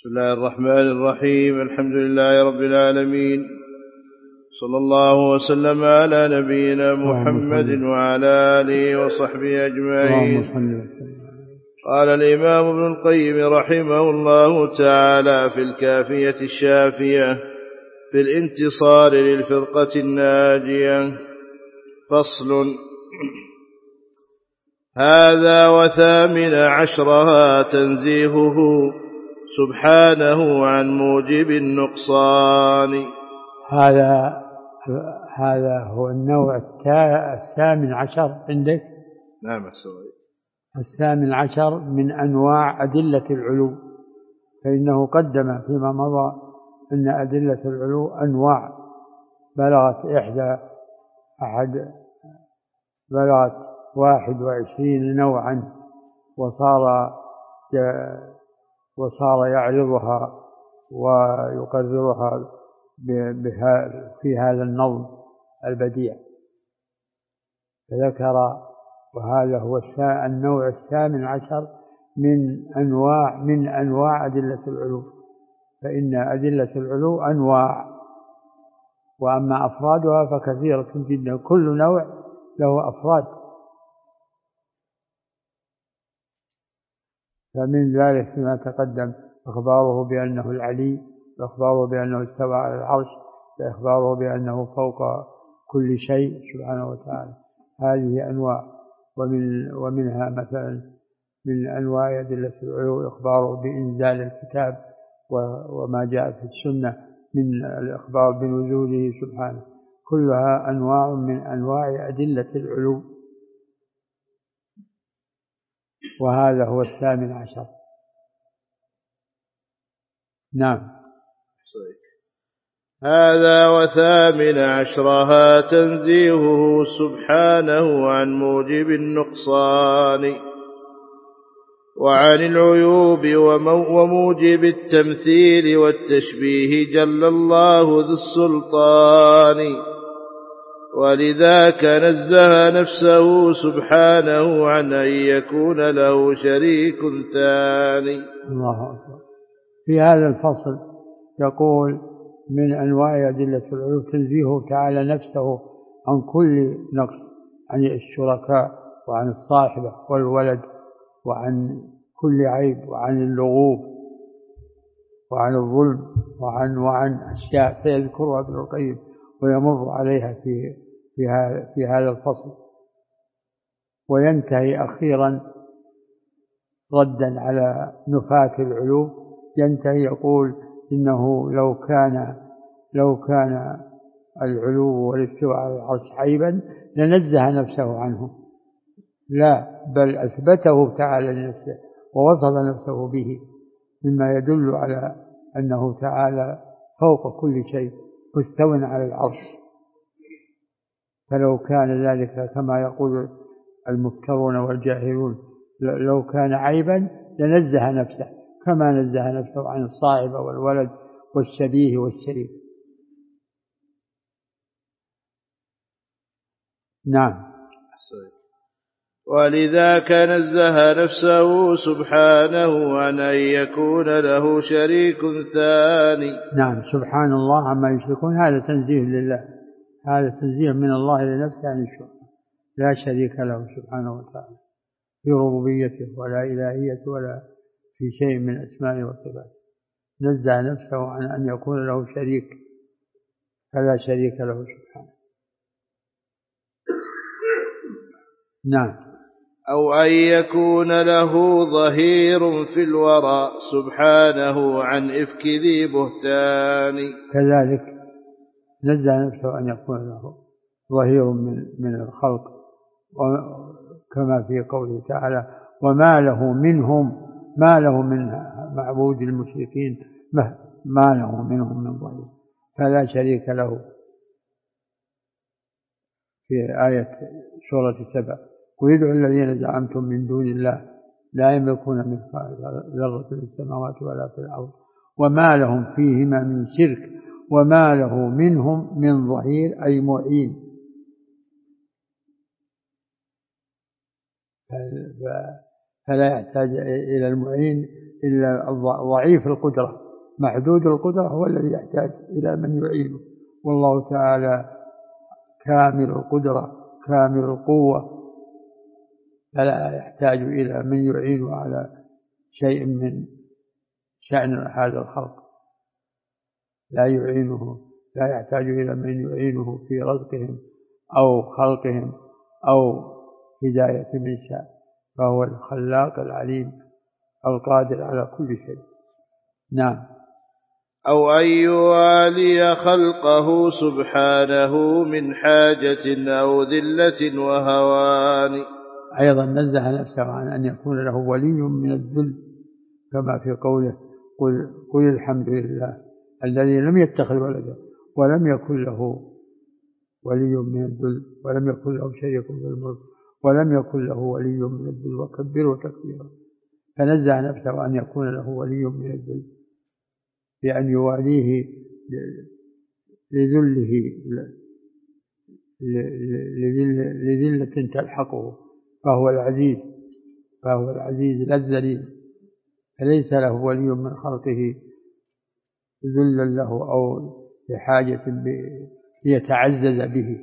بسم الله الرحمن الرحيم. الحمد لله رب العالمين، صلى الله وسلم على نبينا محمد وعلى آله وصحبه أجمعين. قال الإمام ابن القيم رحمه الله تعالى في الكافية الشافية في الانتصار للفرقة الناجية: فصل. هذا وثامن عشرها تنزيهه سبحانه عن موجب النقصان. هذا هو النوع الثامن عشر عندك. نعم السؤال. الثامن عشر من أنواع أدلة العلو، فإنه قدم فيما مضى أن أدلة العلو أنواع بلغت 21 نوعا، وصار يعرضها ويقررها في هذا النظم البديع، فذكر وهذا هو النوع الثامن عشر من أنواع أدلة العلو، فإن أدلة العلو أنواع، وأما أفرادها فكثيرة جدا، كل نوع له أفراد. فمن ذلك فيما تقدم إخباره بأنه العلي، وإخباره بأنه استوى على العرش، وإخباره بأنه فوق كل شيء سبحانه وتعالى. هذه أنواع. ومنها مثلا من أنواع أدلة العلو إخباره بإنزال الكتاب وما جاء في السنة من الإخبار بنزوله سبحانه، كلها أنواع من أنواع أدلة العلو، وهذا هو الثامن عشر. نعم. هذا وثامن عشرها تنزيهه سبحانه عن موجب النقصان وعن العيوب وموجب التمثيل والتشبيه جل الله ذو السلطان، ولذاك نزه نفسه سبحانه عن أن يكون له شريك ثاني. الله أكبر. في هذا الفصل يقول من أنواع أدلة العلو تنزيهه تعالى نفسه عن كل نقص، عن الشركاء وعن الصاحبة والولد وعن كل عيب وعن اللغوب وعن الظلم وعن أشياء سيذكرها ابن القيم ويمر عليها في هذا الفصل، وينتهي أخيرا ردا على نفاة العلو، ينتهي يقول إنه لو كان العلو والاستواء على العرش عيبا لنزه نفسه عنه، لا بل أثبته تعالى لنفسه ووصف نفسه به، مما يدل على أنه تعالى فوق كل شيء مستو على العرش. فلو كان ذلك كما يقول المفترون والجاهلون لو كان عيبا لنزه نفسه كما نزه نفسه عن الصاحب والولد والشبيه والشريك. نعم. ولذاك نزه نفسه سبحانه عن أن يكون له شريك ثاني. نعم، سبحان الله عما يشركون، هذا تنزيه لله، هذا تنزيه من الله لنفسه عن الشرك، لا شريك له سبحانه وتعالى في ربوبيته ولا إلهيته ولا في شيء من أسمائه وصفاته، نزه نفسه عن أن يكون له شريك، فلا شريك له سبحانه. نعم. أو أن يكون له ظهير في الورى سبحانه عن إفك ذي بهتان. كذلك نزه نفسه أن يكون له ظهير من الخلق، كما في قوله تعالى وما له من معبود المشركين ما له منهم من ظهير، فلا شريك له. في آية سورة 7 ويدعو الذين زعمتم من دون الله لا يملكون مثقال ذرة في السماوات ولا في الأرض وما لهم فيهما من شرك وما له منهم من ظهير أي معين. فلا يحتاج إلى المعين إلا ضعيف القدرة، محدود القدرة هو الذي يحتاج إلى من يعينه. والله تعالى كامل القدرة كامل القوة، فلا يحتاج إلى من يعينه على شيء من شأن هذا الخلق، لا يعينه، لا يحتاج إلى من يعينه في رزقهم أو خلقهم أو هداية من شاء، فهو الخلاق العليم القادر على كل شيء. نعم. أو أن يوالي خلقه سبحانه من حاجة أو ذلة وهوان. أيضا نزه نفسه عن أن يكون له ولي من الذل، كما في قوله قل الحمد لله الذي لم يتخذ ولدا ولم يكن له ولي من الذل ولم يكن له شريك في الملك ولم يكن له ولي من الذل وكبره تكبيرا. فنزه نفسه أن يكون له ولي من الذل بأن يواليه لذلة تلحقه، فهو العزيز لا الذليل، فليس له ولي من خلقه ذلا له أو بحاجة يتعزز به،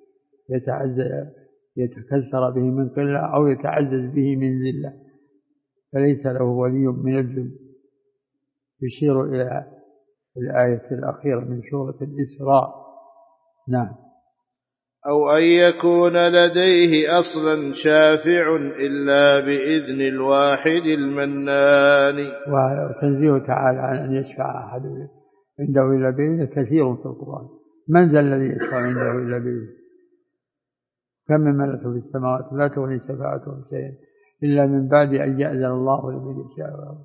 يتكسر به من قلة أو يتعزز به من ذلة، فليس له ولي من الذل. يشير إلى الآية الأخيرة من سورة الإسراء. نعم. أو أن يكون لديه أصلا شافع إلا بإذن الواحد المنان. وتنزيه تعالى عن أن يشفع أحد عنده إلا بإذنه كثير في القرآن. من ذا الذي يشفع عنده إلا بإذنه؟ كم من ملك في السماوات لا تغني شفاعتهم شيئا إلا من بعد أن يأذن الله لمن يشاء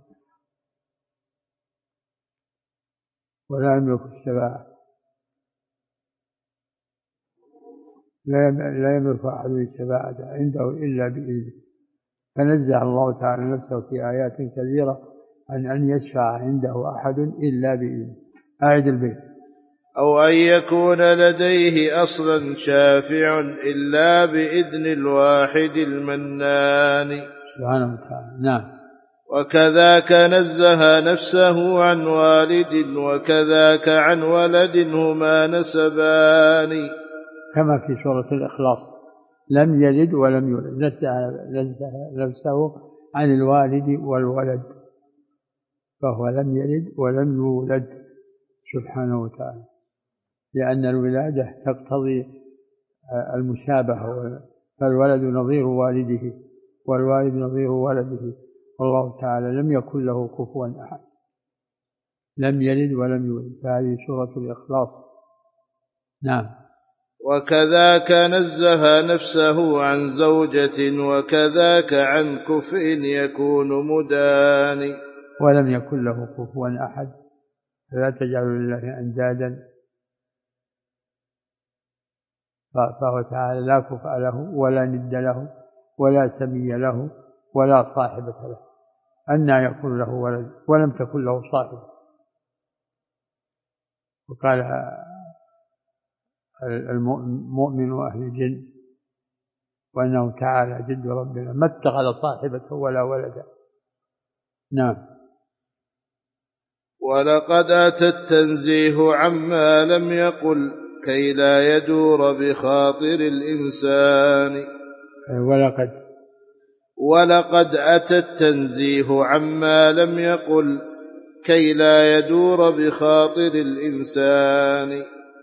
ولا يملك الشفاعة، لا يملك أحد الشفاعة عنده إلا بإذنه. فنزه الله تعالى نفسه في آيات كثيرة عن أن يشفع عنده أحد إلا بإذنه. أعد البيت. أو أن يكون لديه أصلا شافع إلا بإذن الواحد المنان سبحانه وتعالى. نعم. وكذاك نزه نفسه عن والد وكذاك عن ولد هما نسبان. كما في سورة الإخلاص لم يلد ولم يولد، نزه نفسه عن الوالد والولد، فهو لم يلد ولم يولد سبحانه وتعالى، لأن الولادة تقتضي المشابهة، فالولد نظير والده والوالد نظير ولده، والله تعالى لم يكن له كفوا أحد، لم يلد ولم يولد، فهذه سورة الإخلاص. نعم. وكذاك نزه نفسه عن زوجة وكذاك عن كفء يكون مدان. ولم يكن له كفوا أحد، فلا تجعلوا لله أندادا، فهو تعالى لا كفء له ولا ند له ولا سمي له ولا صاحبة له، أنى يكون له ولد ولم تكن له صاحبة. وقال المؤمن أهل الجن وأنه تعالى جد ربنا ما اتخذ صاحبة ولا ولدا. نعم. ولقد أتى التنزيه عما لم يقل كي لا يدور بخاطر الإنسان. ولقد أتى التنزيه عما لم يقل كي لا يدور بخاطر الإنسان.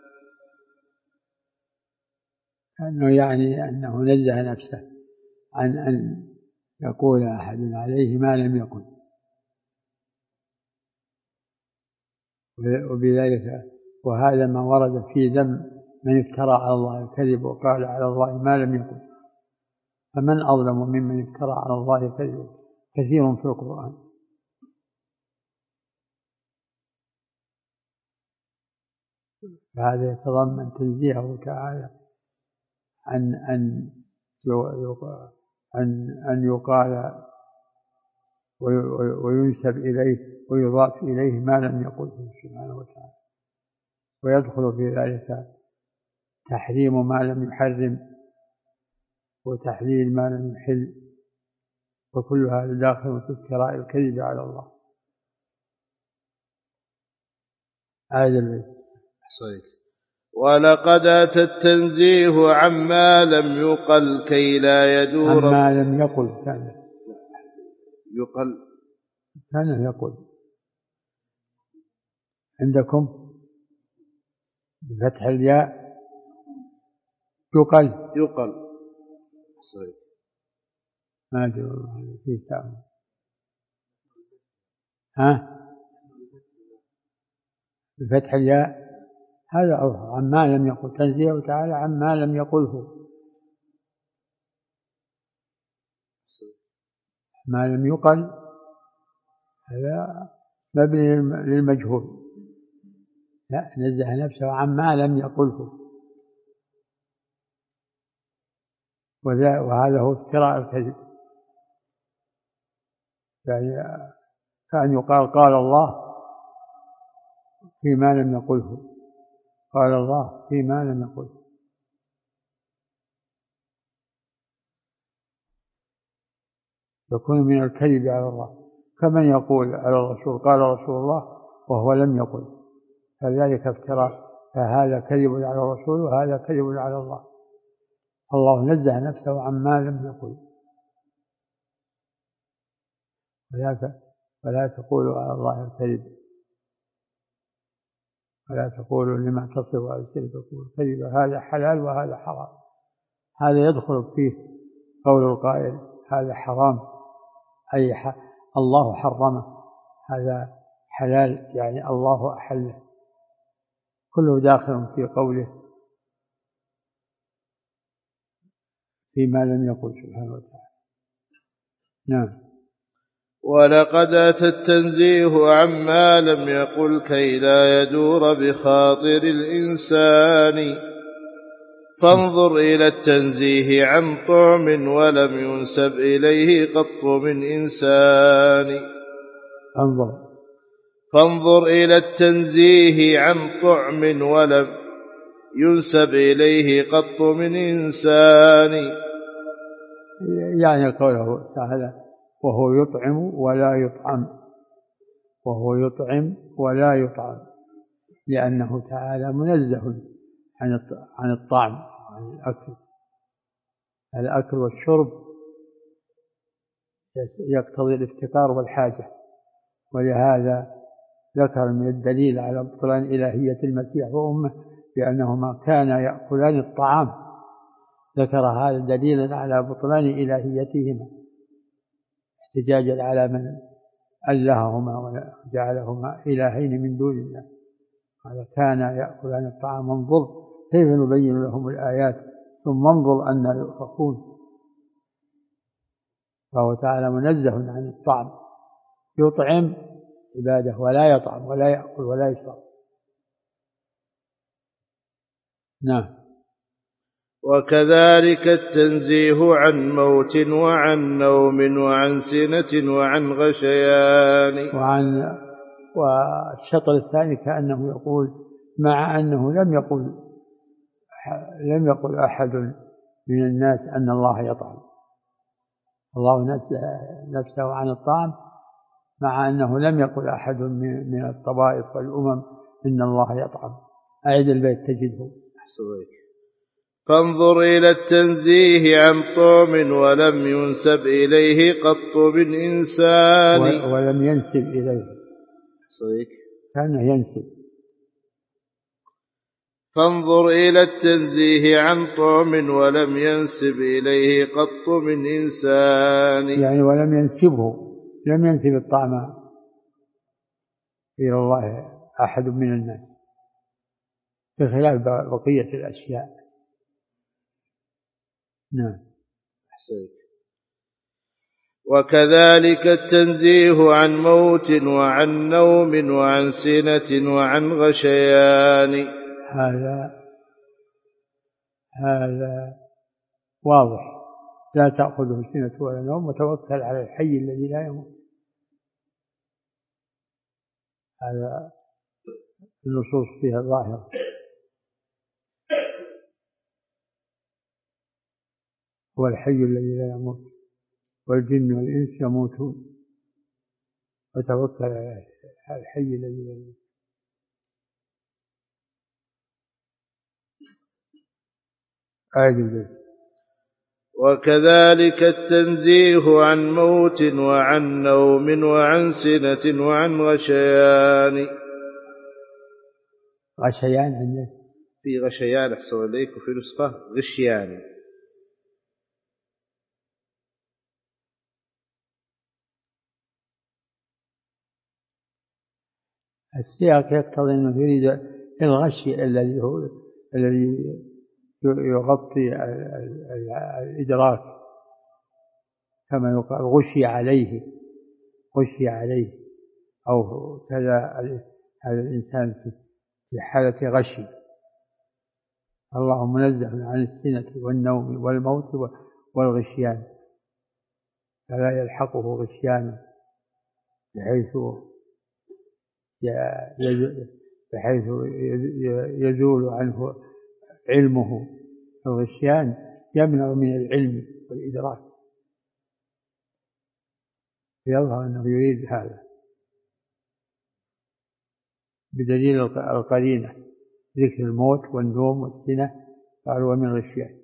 أنه يعني أنه نزه نفسه عن أن يقول أحد عليه ما لم يقل، وبذلك وهذا ما ورد في ذم من افترى على الله الكذب وقال على الله ما لم يقل، فمن أظلم ممن افترى على الله كذبا كثير في القرآن. فهذا يتضمن تنزيهه تعالى عن أن يقال وينسب إليه ويضاف إليه ما لم يقله سبحانه وتعالى، ويدخل في ذلك تحريم ما لم يحرم وتحليل ما لم يحل وكل هذا داخل في افتراء الكذب على الله. هذا البيت صحيح. ولقد أتى التنزيه عما لم يقل كي لا يدور. عما لم يقل كان يقل عندكم بفتح الياء يقل صحيح. ما أدري فيه تعمل. ها بفتح الياء هذا عما لم يقل، تنزيه تعالى عما لم يقله. ما لم يقل هذا مبني للمجهول، لا نزه نفسه عما لم يقله، وهذا هو افتراء الكذب. يعني كأن يقال قال الله فيما لم يقله، قال الله فيما لم يقله. يكون من الكذب على الله، كمن يقول على الرسول قال رسول الله وهو لم يقل، فذلك افتراء، فهذا كذب على الرسول وهذا كذب على الله. الله نزه نفسه عما لم يقل. ولا تقولوا على الله الكذب، ولا تقولوا لما تصف ألسنتكم الكذب هذا حلال وهذا حرام. هذا يدخل فيه قول القائل هذا حرام، أي الله حرمه، هذا حلال يعني الله أحله، كله داخل في قوله فيما لم يقل سبحانه وتعالى. نعم. ولقد أتى التنزيه عما لم يقل كي لا يدور بخاطر الإنسان، فانظر إلى التنزيه عن طعم ولم ينسب إليه قط من إنسان. فانظر إلى التنزيه عن طعم ولم ينسب إليه قط من إنسان. يعني قوله تعالى وهو يطعم ولا يطعم، وهو يطعم ولا يطعم، لأنه تعالى منزه عن الطعم، عن الأكل والشرب يقتضي الافتقار والحاجة، ولهذا ذكر من الدليل على بطلان إلهية المسيح وأمه لأنهما كانا يأكلان الطعام، ذكر هذا دليلا على بطلان إلهيتهما احتجاجا على من ألههما وجعلهما إلهين من دون الله. هذا كان يأكلان الطعام. انظر كيف نبين لهم الآيات ثم انظر أن يؤفكون. فهو تعالى منزه عن الطعم، يطعم عباده ولا يطعم ولا يأكل ولا يشرب. نعم. وكذلك التنزيه عن موت وعن نوم وعن سنة وعن غشيان. والشطر الثاني كأنه يقول مع أنه لم يقل أحد من الناس أن الله يطعم، الله نزه نفسه عن الطعام مع أنه لم يقل أحد من الطوائف والأمم إن الله يطعم. أعد البيت تجده. فانظر إلى التنزيه عن طعم ولم ينسب إليه قط من إنسان. ولم ينسب إليه صحيح. كان ينسب. فانظر إلى التنزيه عن طعم ولم ينسب إليه قط من إنسان، يعني ولم ينسبه، لم ينسب الطعم إلى الله أحد من الناس بخلاف بقية الأشياء. نعم. وكذلك التنزيه عن موت وعن نوم وعن سنة وعن غشيان. هذا واضح، لا تأخذه سنة ولا نوم وتوكل على الحي الذي لا يموت. هذا النصوص فيها ظاهرة. هو الحي الذي لا يموت. والجن والإنس يموتون وتوكل على الحي الذي لا يموت. وكذلك التنزيه عن موت وعن نوم وعن سنة وعن غشيان. غشيان عندك في غشيان أحسن إليك وفي نسخة غشيان. السياق يقتضي أنه يريد الغشي الذي يغطي الإدراك، كما يقال غشي عليه أو كذا هذا الإنسان في حالة غشي. الله منزه عن السنة والنوم والموت والغشيان، فلا يلحقه غشيان بحيث يزول عنه علمه. الغشيان يمنع من العلم والإدراك، يظهر أنه يريد هذا بدليل القرينة، ذكر الموت والنوم والسنة قالوا ومن الغشيان.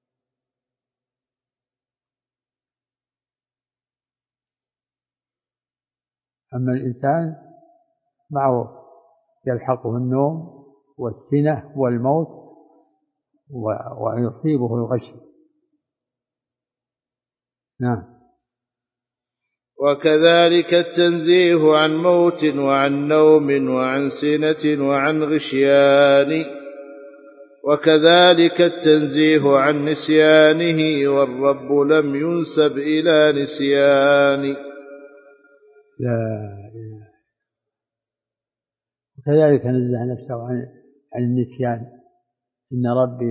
أما الإنسان معروف يلحقه النوم والسنة والموت ويصيبه الغشي. نعم. وكذلك التنزيه عن موت وعن نوم وعن سنة وعن غشيان. وكذلك التنزيه عن نسيانه والرب لم ينسب إلى نسيان. لا. وكذلك نزه نفسه عن النسيان. إن ربي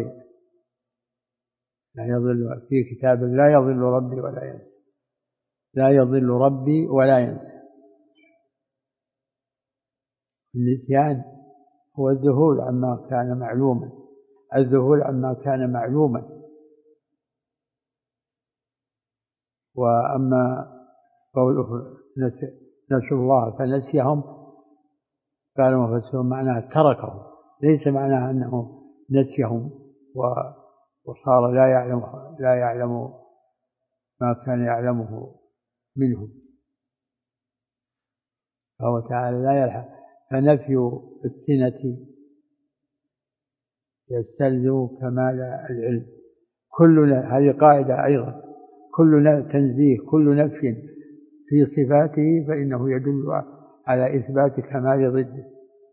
لا يضل في كتاب لا يضل ربي ولا ينسى، لا يضل ربي ولا ينسى. النسيان هو الذهول عما كان معلوما، الذهول عما كان معلوما. وأما قوله نسوا الله فنسيهم، قالوا مفسرون معناه تركهم، ليس معناه أنه نسيهم وصار لا يعلم ما كان يعلمه منهم. فهو تعالى لا يلحق. فنفي السنة يستلزم كمال العلم. هذه قاعدة أيضا، كل تنزيه كل نفي في صفاته فإنه يدل على إثبات كمال ضده.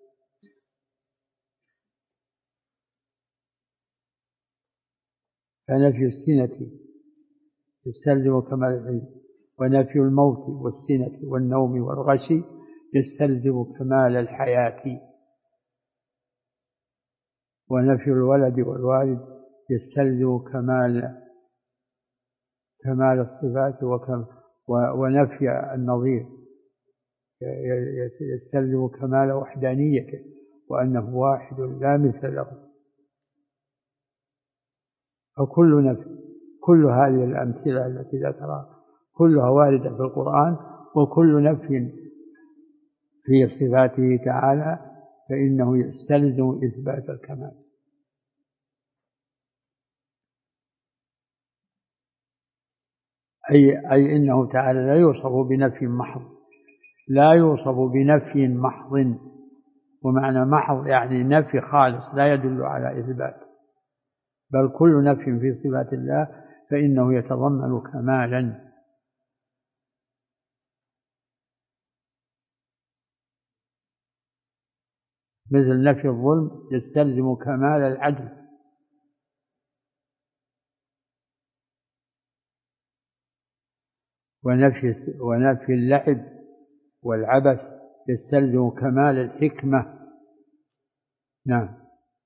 فنفي السنة يستلزم كمال العلم، ونفي الموت والسنة والنوم والغشي يستلزم كمال الحياة، ونفي الولد والوالد يستلزم كمال الصفات، ونفي النظير يستلزم كمال وحدانيته وأنه واحد لا مثل له. فكل نفي، كل هذه الأمثلة التي ذكرها كلها واردة في القرآن، وكل نفي في صفاته تعالى فإنه يستلزم إثبات الكمال. أي إنه تعالى لا يوصف بنفي محض، لا يوصف بنفي محض. ومعنى محض يعني نفي خالص لا يدل على إثبات، بل كل نفي في صفات الله فإنه يتضمن كمالا. مثل نفي الظلم يستلزم كمال العدل، ونفي اللعب والعبث يستلزم كمال الحكمة. نعم.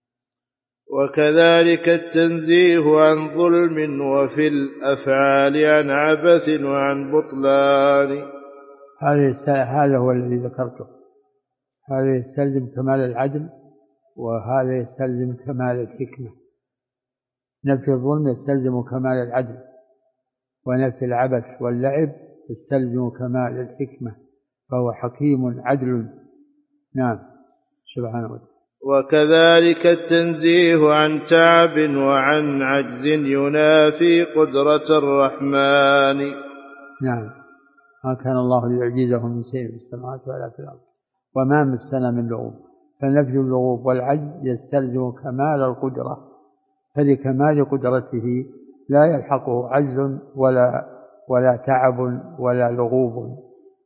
وكذلك التنزيه عن ظلم وفي الأفعال عن عبث وعن بطلان. هذا هو الذي ذكرته، هذا يستلزم كمال العدل وهذا يستلزم كمال الحكمة. نفي الظلم يستلزم كمال العدل، ونفي العبث واللعب يستلزم كمال الحكمة، فهو حكيم عدل. نعم سبحانه وتعالى. وكذلك التنزيه عن تعب وعن عجز ينافي قدرة الرحمن. نعم، ما كان الله ليعجزه من شيء في السماوات ولا في الأرض وما مسنا من لغوب، فنفي اللغوب والعجز يستلزم كمال القدرة، فلكمال قدرته لا يلحقه عجز ولا تعب ولا لغوب،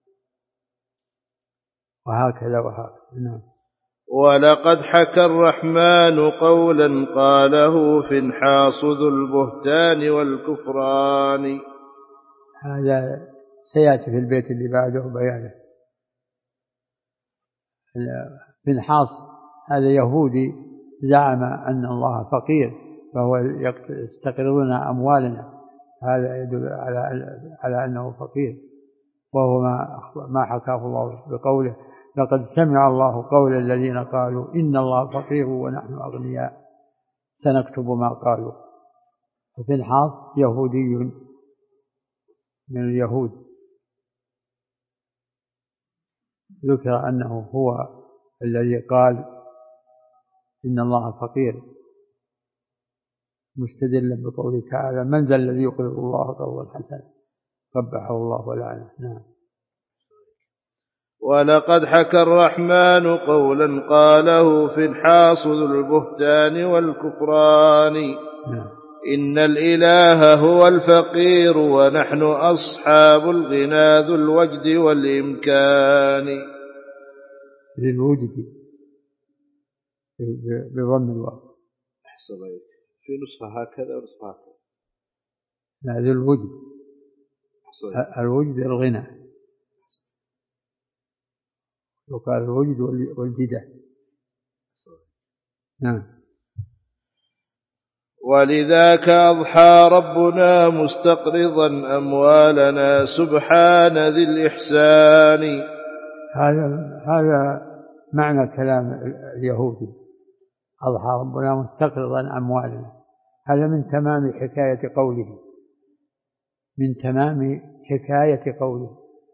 وهكذا وهكذا. نعم. ولقد حكى الرحمن قولا قاله فنحاص ذو البهتان والكفران. هذا سيأتي في البيت اللي بعده بيانه. فنحاص هذا يهودي زعم أن الله فقير فهو يستقرضون أموالنا، هذا يدل على أنه فقير، وهو ما حكاه الله بقوله لقد سمع الله قول الذين قالوا إن الله فقير ونحن أغنياء سنكتب ما قالوا. فنحاص يهودي من اليهود، ذكر أنه هو الذي قال إن الله فقير مستدلا بقوله تعالى من ذا الذي يقرض الله قرضا حسنا قبحه الله ولعنه. نعم. ولقد حكى الرحمن قولا قاله فنحاص ذو البهتان والكفران. إن الإله هو الفقير ونحن أصحاب الغنى ذو الوجد والإمكان. للوجد بضم الواو. في نسخة هكذا ونسخة هكذا. لا ذو الوجد. الوجد الغنى، وقال الوجد والجدة. نعم. ولذاك أضحى ربنا مستقرضا أموالنا سبحان ذي الإحسان. هذا معنى كلام اليهودي، أضحى ربنا مستقرضا أموالنا، هذا من تمام حكاية قوله، من تمام حكاية قوله.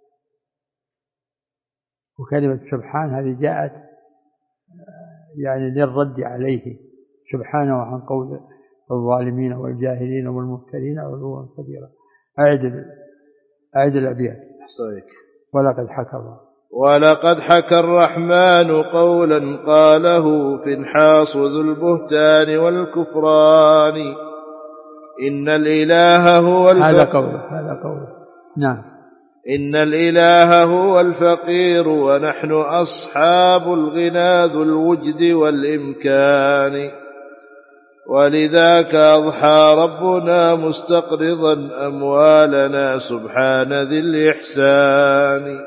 وكلمة سبحان هذه جاءت يعني للرد عليه سبحانه عن قول الظالمين والجاهلين والمفترين علوا كبيرا. أعد الأبيات. ولقد حكى الله. ولقد حكى الرحمن قولا قاله فنحاص ذو البهتان والكفران. إن الإله هو هذا قوله. نعم. إن الإله هو الفقير ونحن أصحاب الغنى ذو الوجد والإمكان. ولذاك أضحى ربنا مستقرضا أموالنا سبحان ذي الإحسان.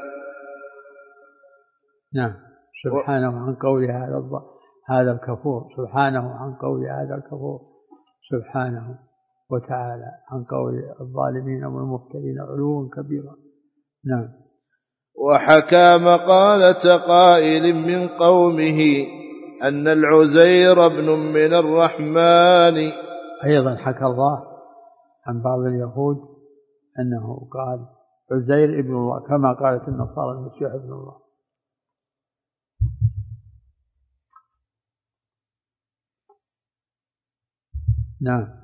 نعم. سبحانه عن قول هذا الكفور، سبحانه عن قول هذا الكفور، سبحانه وتعالى عن قول الظالمين والمفترين علوا كبيرا. نعم. وحكى مقالة قائل من قومه أن العزير ابن من الرحمن. أيضا حكى الله عن بعض اليهود أنه قال عزير ابن الله، كما قالت النصارى المسيح ابن الله. نعم.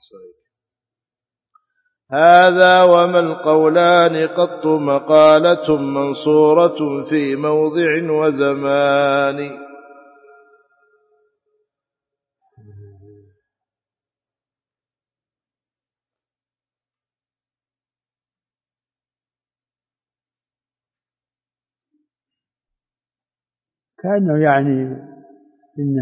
هذا وما القولان قط مقالة منصورة في موضع وزمان. كأنه يعني إن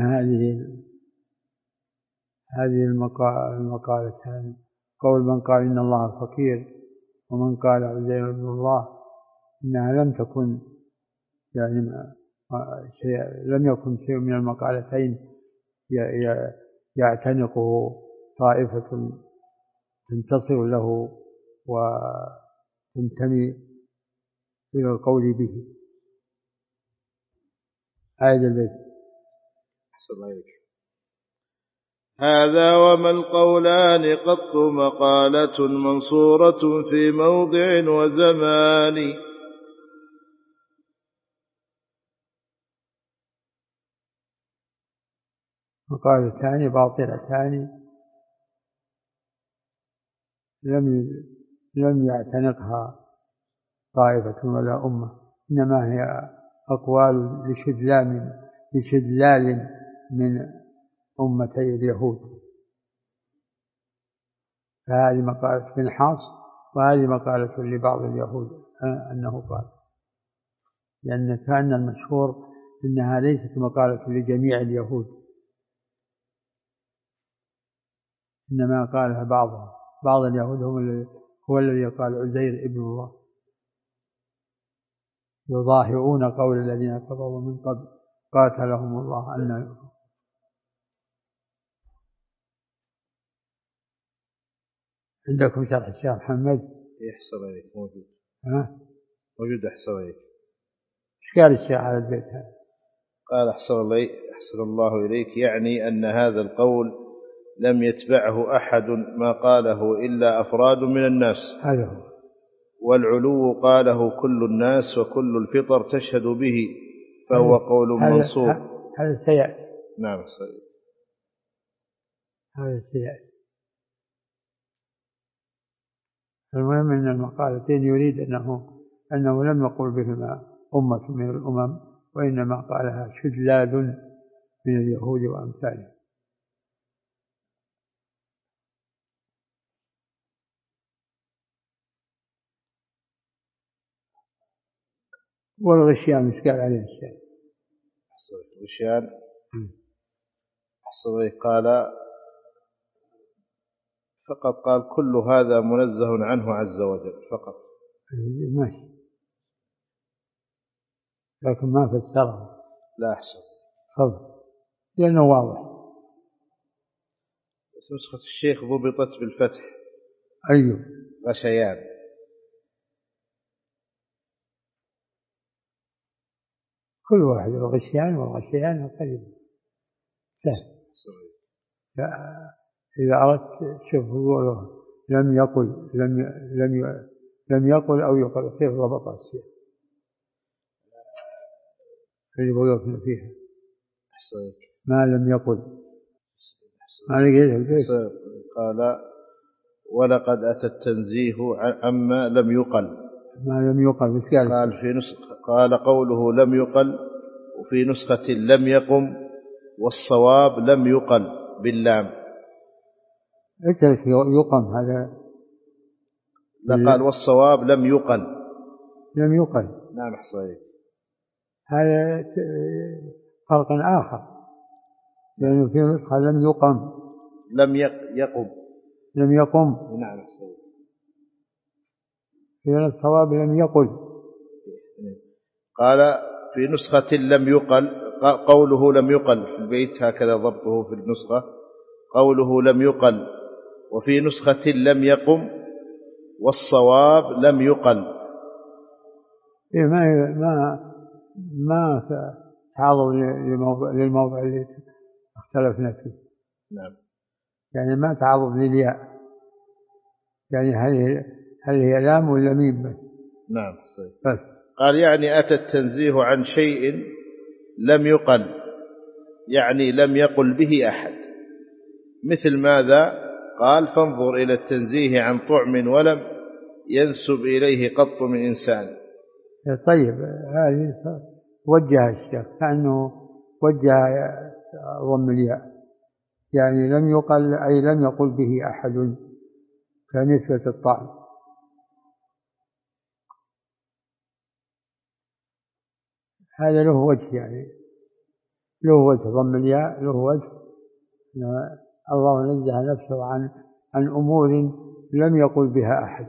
هذه المقالتان، قول من قال إن الله فقير ومن قال عزير ابن الله، إنها لم تكن يعني لم يكن شيء من المقالتين يعتنقه طائفة تنتصر له وتنتمي إلى القول به. عيد البيت. هذا وما القولان قط مقالة منصورة في موضع وزمان. مقالتان باطلتان لم يعتنقها طائفة ولا أمة، إنما هي أقوال لشذلال من أمتي اليهود. فهذه مقالة فنحاس وهذه مقالة لبعض اليهود أنه قال، لأن كان المشهور أنها ليست مقالة لجميع اليهود، إنما قالها بعض اليهود هو الذي قال عزير ابن الله، يضاهئون قول الذين كفروا من قبل قاتلهم الله أن يؤفكون. عندكم شرح الشيخ محمد؟ يحصل عليك موجود. موجود أحسن عليك. إيش قال الشيخ على البيت هذا؟ قال أحسن الله إليك، يعني أن هذا القول لم يتبعه أحد ما قاله إلا أفراد من الناس، هذا هو. والعلو قاله كل الناس وكل الفطر تشهد به، فهو قول منصور. هذا سيأتي. نعم صحيح. هذا سيأتي. المهم أن المقالتين يريد أنه لم يقل بهما أمة من الأمم، وإنما قالها شذلال من اليهود وأمثالهم. والغشيان مش قال عليه الشيء؟ الغشيان قال فقط، قال كل هذا منزه عنه عز وجل فقط. ماشي، لكن ما فسره. لا أحسن خذ لأنه واضح. نسخة الشيخ ضبطت بالفتح. أيوه غشيان. كل واحد الغشيان والغشيان قريب سهل. إذا أردت شوف يقوله لم يقل أو يقل، كيف ضبط الشيء اللي بقولنا فيها؟ ما لم يقل ما لقيت البيت. قال ولقد أتى التنزيه عما لم يقل. ما لم يقل قال في قال قوله لم يقل، وفي نسخة لم يقم، والصواب لم يقل باللام. اترك يقم هذا. لا قال والصواب لم يقل. لم يقل. نعم صحيح. هذا فرق آخر، لأنه في نسخة لم يقم. لم يقم. لم يقم. نعم صحيح. في الصواب لم يقل. قال في نسخة لم يقل، قوله لم يقل في البيت هكذا ضبطه في النسخة، قوله لم يقل، وفي نسخة لم يقم، والصواب لم يقل. ما تعرض للموضع اللي اختلفنا فيه. نعم. يعني ما تعرض للياء، يعني هل هي لام ولا ميم بس؟ نعم صحيح. بس قال يعني أتى التنزيه عن شيء لم يقل، يعني لم يقل به أحد. مثل ماذا؟ قال فانظر إلى التنزيه عن طعم ولم ينسب إليه قط من إنسان. طيب هذه وجه الشيخ كأنه وجه ضم الياء، يعني لم يقل أي لم يقل به أحد كنسبة الطعم. هذا له وجه، يعني له وجه ضم الياء، له وجه. الله نزه نفسه عن أمور لم يقل بها أحد،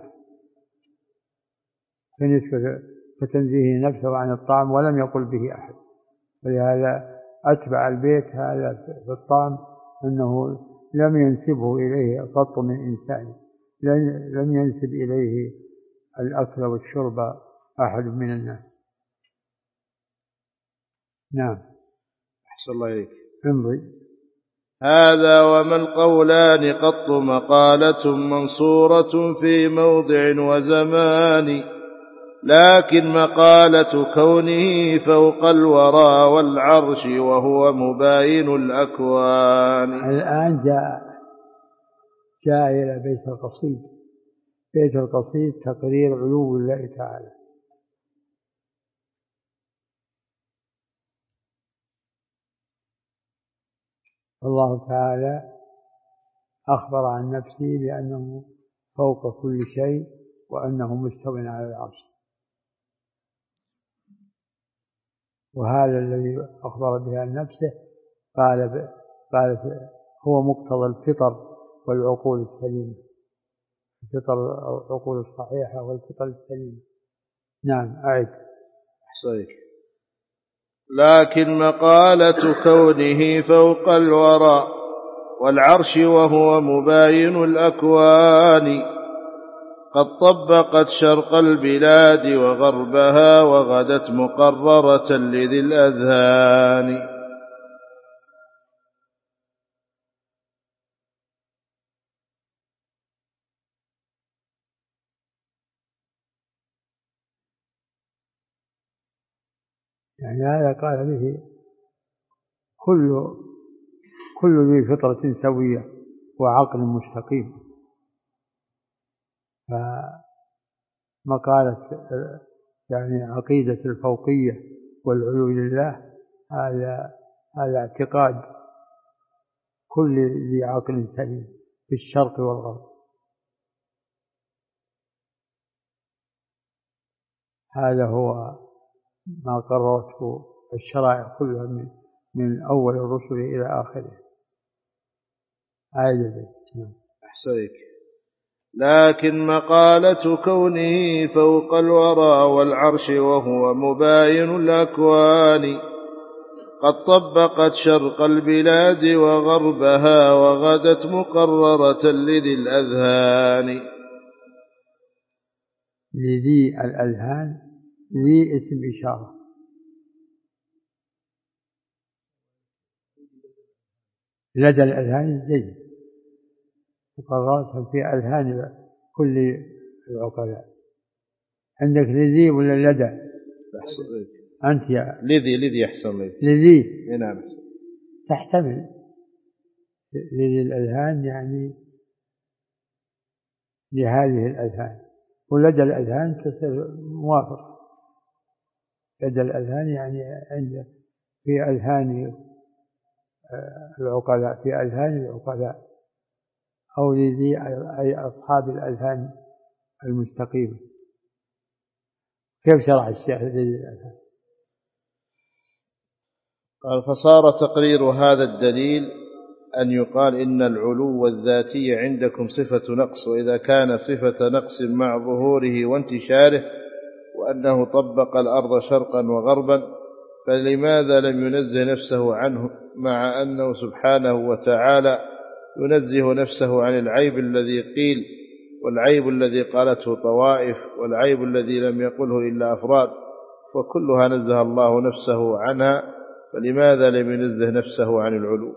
كتنزيه نفسه عن الطعم ولم يقل به أحد. ولهذا أتبع البيت هذا في الطعم أنه لم ينسبه إليه قط من إنسان، لم ينسب إليه الأكل والشرب أحد من الناس. نعم. أحسن الله إليك. امضي. هذا وما القولان قط مقالة منصورة في موضع وزمان، لكن مقالة كونه فوق الورى والعرش وهو مباين الأكوان. الآن جاء إلى بيت القصيد. بيت القصيد تقرير علو الله تعالى. الله تعالى أخبر عن نفسه بأنه فوق كل شيء وأنه مستو على العرش، وهذا الذي أخبر به عن نفسه قال هو مقتضى الفطر والعقول السليمة، الفطر العقول الصحيحة والفطر السليمة. نعم أعد. صحيح. لكن مقالة كونه فوق الورى والعرش وهو مباين الأكوان قد طبقت شرق البلاد وغربها وغدت مقررة لذي الأذهان. يعني هذا قال به كل ذي فطرة سوية وعقل مستقيم. فمقالة يعني عقيدة الفوقية والعلو لله هذا اعتقاد كل ذي عقل سليم في الشرق والغرب. هذا هو ما قررته الشرائع كلها من أول الرسل إلى آخره. عاجبه. أحسنك. لكن مقالة كونه فوق الورى والعرش وهو مباين الأكوان قد طبقت شرق البلاد وغربها وغدت مقررة لذي الأذهان. لذي الأذهان، ذي اسم إشارة. لدى الأذهان جيد، مقررة في أذهان كل العقلاء. عندك لذي ولا لدى؟ أنت يا لذي أحسن لي. لذي. نعم. تحتمل لذي الأذهان يعني لهذه الأذهان، ولدى الأذهان تصير موافق. لدى الأذهان يعني عند في أذهان العقلاء، في أذهان العقلاء، أو لذي أي أصحاب الأذهان المستقيمة. كيف شرح الشيخ لذي الأذهان؟ قال فصار تقرير هذا الدليل أن يقال إن العلو الذاتي عندكم صفة نقص، وإذا كان صفة نقص مع ظهوره وانتشاره وأنه طبق الأرض شرقا وغربا، فلماذا لم ينزه نفسه عنه مع أنه سبحانه وتعالى ينزه نفسه عن العيب الذي قيل والعيب الذي قالته طوائف والعيب الذي لم يقله إلا أفراد، وكلها نزه الله نفسه عنها، فلماذا لم ينزه نفسه عن العلو؟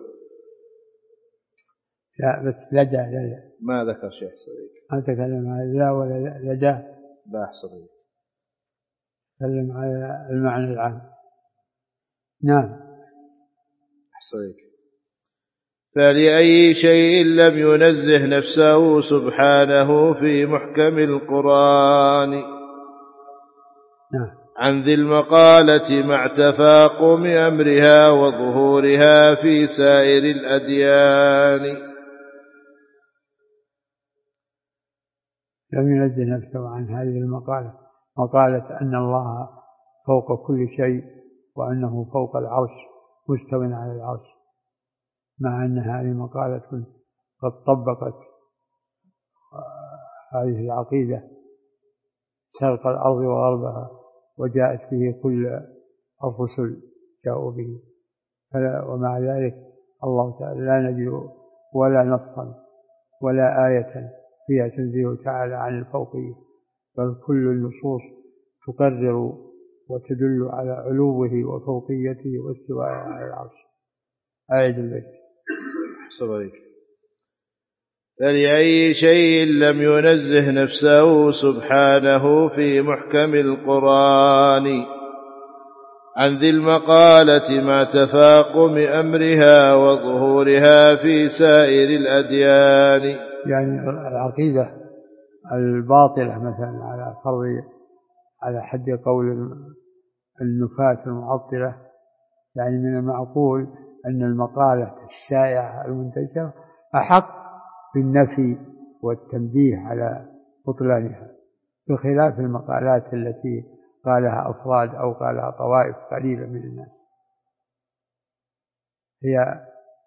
لا بس لدى ما ذكر شيء صديق. ما تكلم على لا ولا لدى. لا صديق. تكلم على المعنى العام. نعم صديق. فلأي شيء لم ينزه نفسه سبحانه في محكم القرآن نعم عن ذي المقالة مع تفاقم أمرها وظهورها في سائر الأديان. لم ينزه نفسه عن هذه المقالة، مقالة أن الله فوق كل شيء وأنه فوق العرش مستو على العرش، مع أن هذه مقالة قد طبقت هذه العقيدة شرق الأرض وغربها، وجاءت به كل الرسل جاءوا به. ومع ذلك الله تعالى لا نجد ولا نصا ولا آية فيها تنزيه تعالى عن الفوقية، بل كل النصوص تقرر وتدل على علوه وفوقيته واستوائه على العرش. أعد البيت. فلأي شيء لم ينزه نفسه سبحانه في محكم القرآن عن ذي المقالة مع تفاقم أمرها وظهورها في سائر الأديان. يعني العقيدة الباطلة مثلا على فرض على حد قول النفاة المعطلة، يعني من المعقول أن المقالة الشائعة المنتشرة أحق بالنفي والتنبيه على بطلانها، بخلاف المقالات التي قالها أفراد أو قالها طوائف قليلة من الناس. هي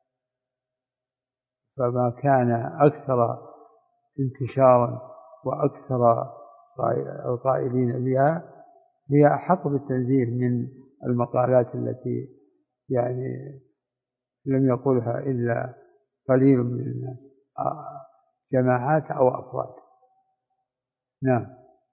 فما كان أكثر انتشارا وأكثر القائلين بها هي أحق بالتنزيه من المقالات التي يعني لم يقولها إلا قليل من الناس، جماعات أو أفراد. نعم.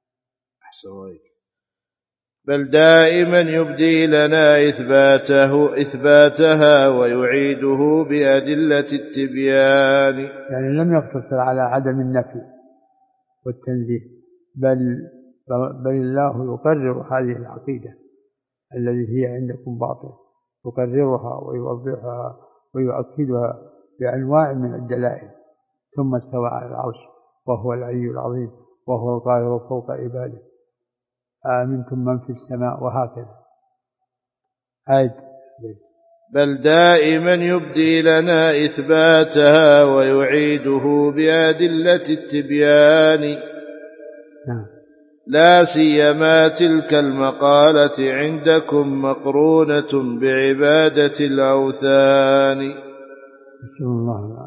بل دائما يبدي لنا إثباتها ويعيده بأدلة التبيان. يعني لم يقتصر على عدم النفي والتنزيه، بل الله يقرر هذه العقيدة التي هي عندكم باطلة، يقررها ويوضحها ويؤكدها بأنواع من الدلائل. ثم استوى على العرش وهو العلي العظيم وهو القاهر فوق عباده آمنتم من في السماء، وهكذا آية. بل دائما يبدي لنا إثباتها ويعيده بأدلة التبيان. لا سيما تلك المقالة عندكم مقرونة بعبادة الأوثان. بسم الله.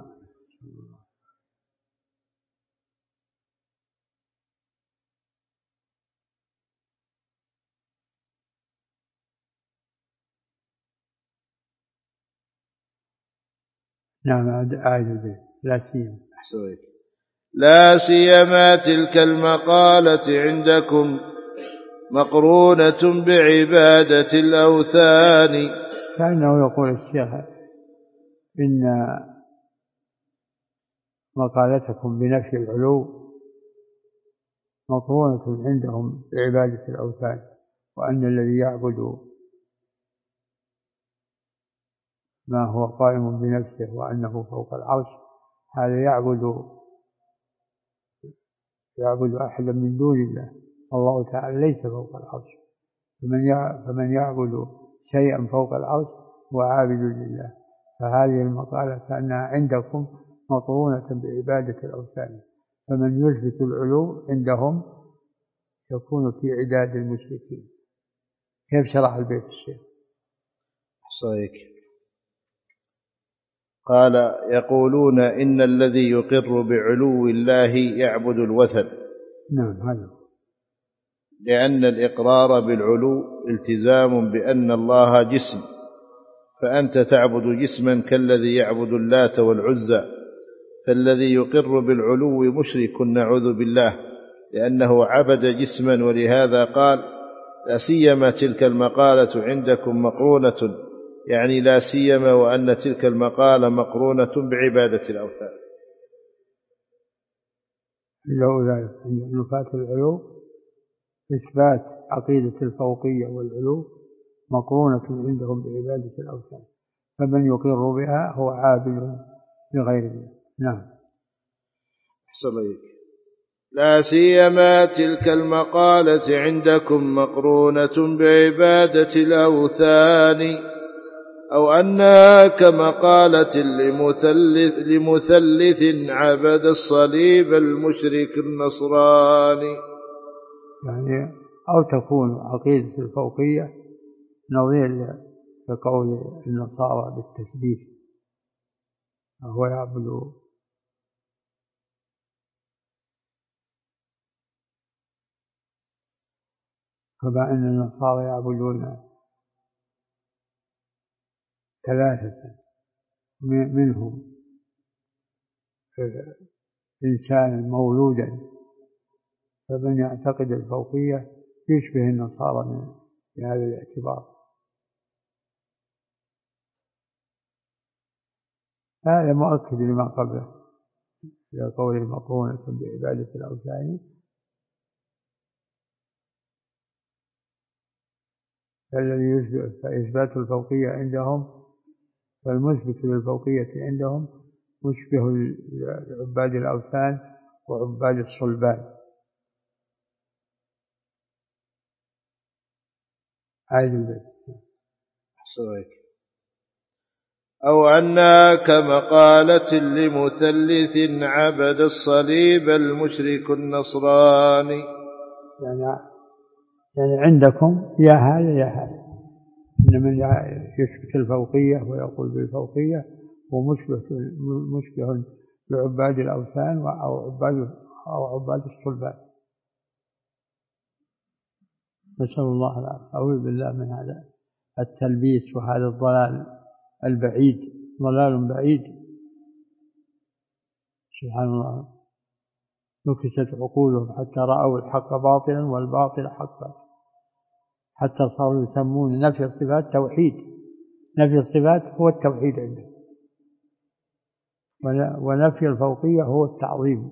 نعم أعيد. لا سيما. لا سيما تلك المقالة عندكم مقرونة بعبادة الأوثان. كأنه يقول الشيخ إن مقالتكم بنفي العلو مقرونة عندهم بعبادة الأوثان، وأن الذي يعبد ما هو قائم بنفسه وأنه فوق العرش هذا يعبد أحدا من دون الله، الله تعالى ليس فوق العرش. فمن يعبد شيئا فوق العرش هو عابد لله. فهذه المقالة كأنها عندكم مقرونة بعبادة الأوثان، فمن يثبت العلو عندهم يكون في عداد المشركين. كيف شرح البيت الشيخ؟ صحيح. قال يقولون إن الذي يقر بعلو الله يعبد الوثن. نعم هذا. لأن الإقرار بالعلو التزام بأن الله جسم، فأنت تعبد جسما كالذي يعبد اللات والعزى، فالذي يقر بالعلو مشرك نعوذ بالله، لأنه عبد جسما. ولهذا قال لا سيما تلك المقالة عندكم مقرونة، يعني لا سيما وأن تلك المقالة مقرونة بعبادة الأوثان. لو ذلك نفاة العلو إثبات عقيدة الفوقية والعلو مقرونة عندهم بعبادة الأوثان، فمن يقر بها هو عابد لغير الله. نعم. لا سيما تلك المقالة عندكم مقرونة بعبادة الأوثان، أو أنها كمقالة لمثلث عبد الصليب المشرك النصراني. يعني أو تكون عقيدة الفوقية نظير لقول النصارى بالتثبيت، وهو يعبد كما أن النصارى يعبدون ثلاثة، منهم إنسانا مولودا، فمن يعتقد الفوقية يشبه النصارى من هذا الاعتبار. هذا مؤكد لما قبله إلى قوله مقرونة بعبادة الأوثان. فالذي يثبت فإثبات الفوقية عندهم فالمثبت للفوقية عندهم مشبه لعباد الأوثان وعباد الصلبان. عايز البيت. أو أنها كمقالة لمثلث عبد الصليب المشرك النصراني. يعني عندكم يا هذا يا هذا، إن من يثبت الفوقية ويقول بالفوقية ومشبه لعباد الأوثان أو عباد الصلبان. نسأل الله العافية. أعوذ بالله من هذا التلبيس وهذا الضلال البعيد، ضلال بعيد. سبحان الله، نكست عقولهم حتى رأوا الحق باطلا والباطل حقا، حتى صاروا يسمون نفي الصفات توحيد. نفي الصفات هو التوحيد عندهم، ونفي الفوقية هو التعظيم.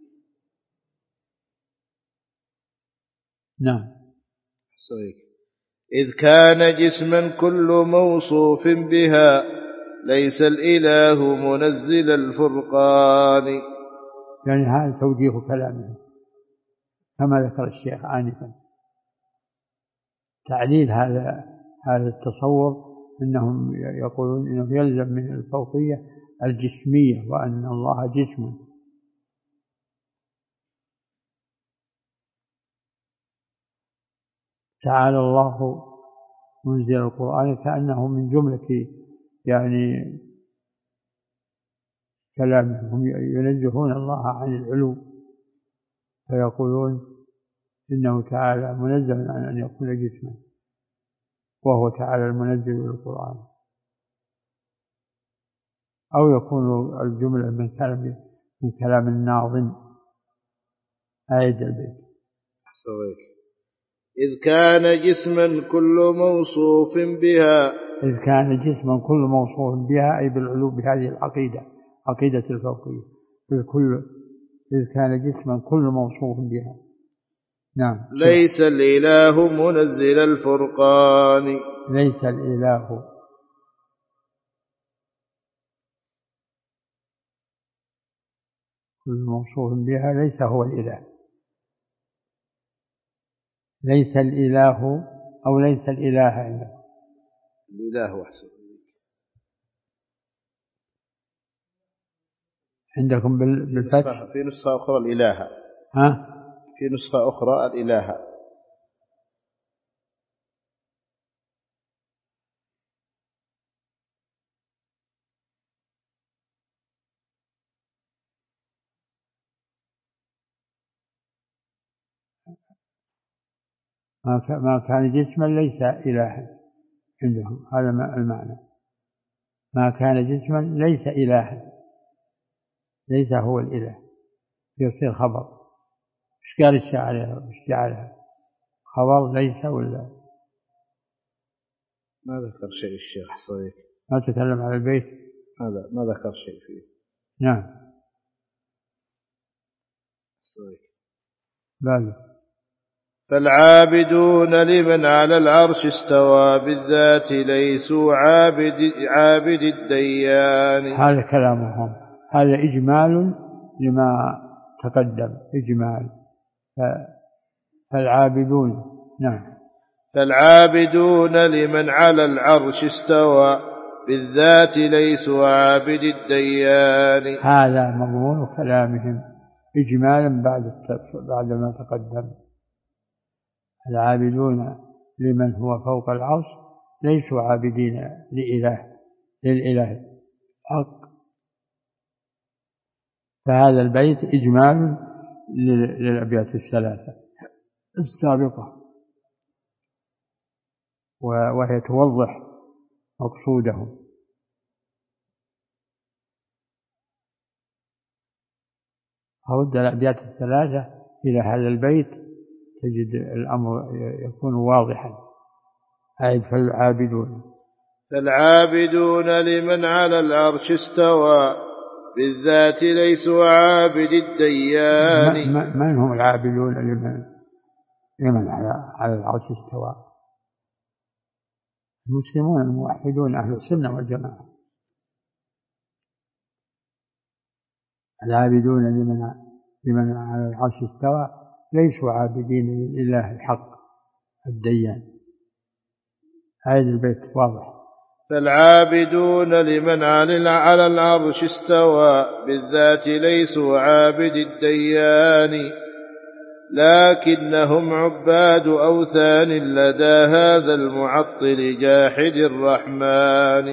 نعم. إذ كان جسما كل موصوف بها ليس الإله منزل الفرقان. يعني هذا توجيه كلامه كما ذكر الشيخ آنفا، تعليل هذا التصور أنهم يقولون إنه يلزم من الفوقية الجسمية وأن الله جسم. تعالى الله منزل القرآن كأنه من جملة يعني كلامهم، ينزهون الله عن العلو فيقولون إنه تعالى منزه عن أن يكون جسما، وهو تعالى المنزل للقرآن. أو يكون الجملة من كلام الناظم. آية البيت. إذ كان جسما كل موصوف بها. إذ كان جسما كل موصوف بها أي بالعلو بهذه العقيدة، عقيدة الفوقية. إذ كان جسما كل موصوف بها. نعم. ليس الإله منزل الفرقان. ليس الإله كل موصوف بها ليس هو الإله. ليس الإله أو ليس الإله عنده. الإله أحسن. عندكم بالفتح. في نسخة أخرى الإله. ها؟ في نسخة أخرى الإله. ما كان جسما ليس إلها عندهم، هذا المعنى. ما كان جسما ليس إلها، ليس هو الإله، يصير خبر. إيش قال الشاعر؟ إيش جعلها خبر ليس ولا؟ ما ذكر شيء الشيخ صديق. ما تكلم على البيت. هذا ما ذكر شيء فيه. نعم. صديق. بل فالعابدون لمن على العرش استوى بالذات ليسوا عابد الديان. هذا كلامهم، هذا إجمال لما تقدم، إجمال. فالعابدون. نعم. فالعابدون لمن على العرش استوى بالذات ليسوا عابد الديان. هذا مضمون كلامهم إجمالا بعد ما تقدم. العابدون لمن هو فوق العرش ليسوا عابدين للإله حق. فهذا البيت إجمال للأبيات الثلاثة السابقة، وهي توضح مقصودهم. أرد الأبيات الثلاثة إلى هذا البيت تجد الأمر يكون واضحا. فالعابدون فالعابدون لمن على العرش استوى بالذات ليسوا عابد الديان. من هم العابدون لمن على العرش استوى؟ المسلمون الموحدون أهل السنة والجماعة. العابدون لمن على العرش استوى ليسوا عابدين لله الحق الديان. هذا البيت واضح. فالعابدون لمن على العرش استوى بالذات ليسوا عابد الديان، لكنهم عباد أوثان لدى هذا المعطل جاحد الرحمن.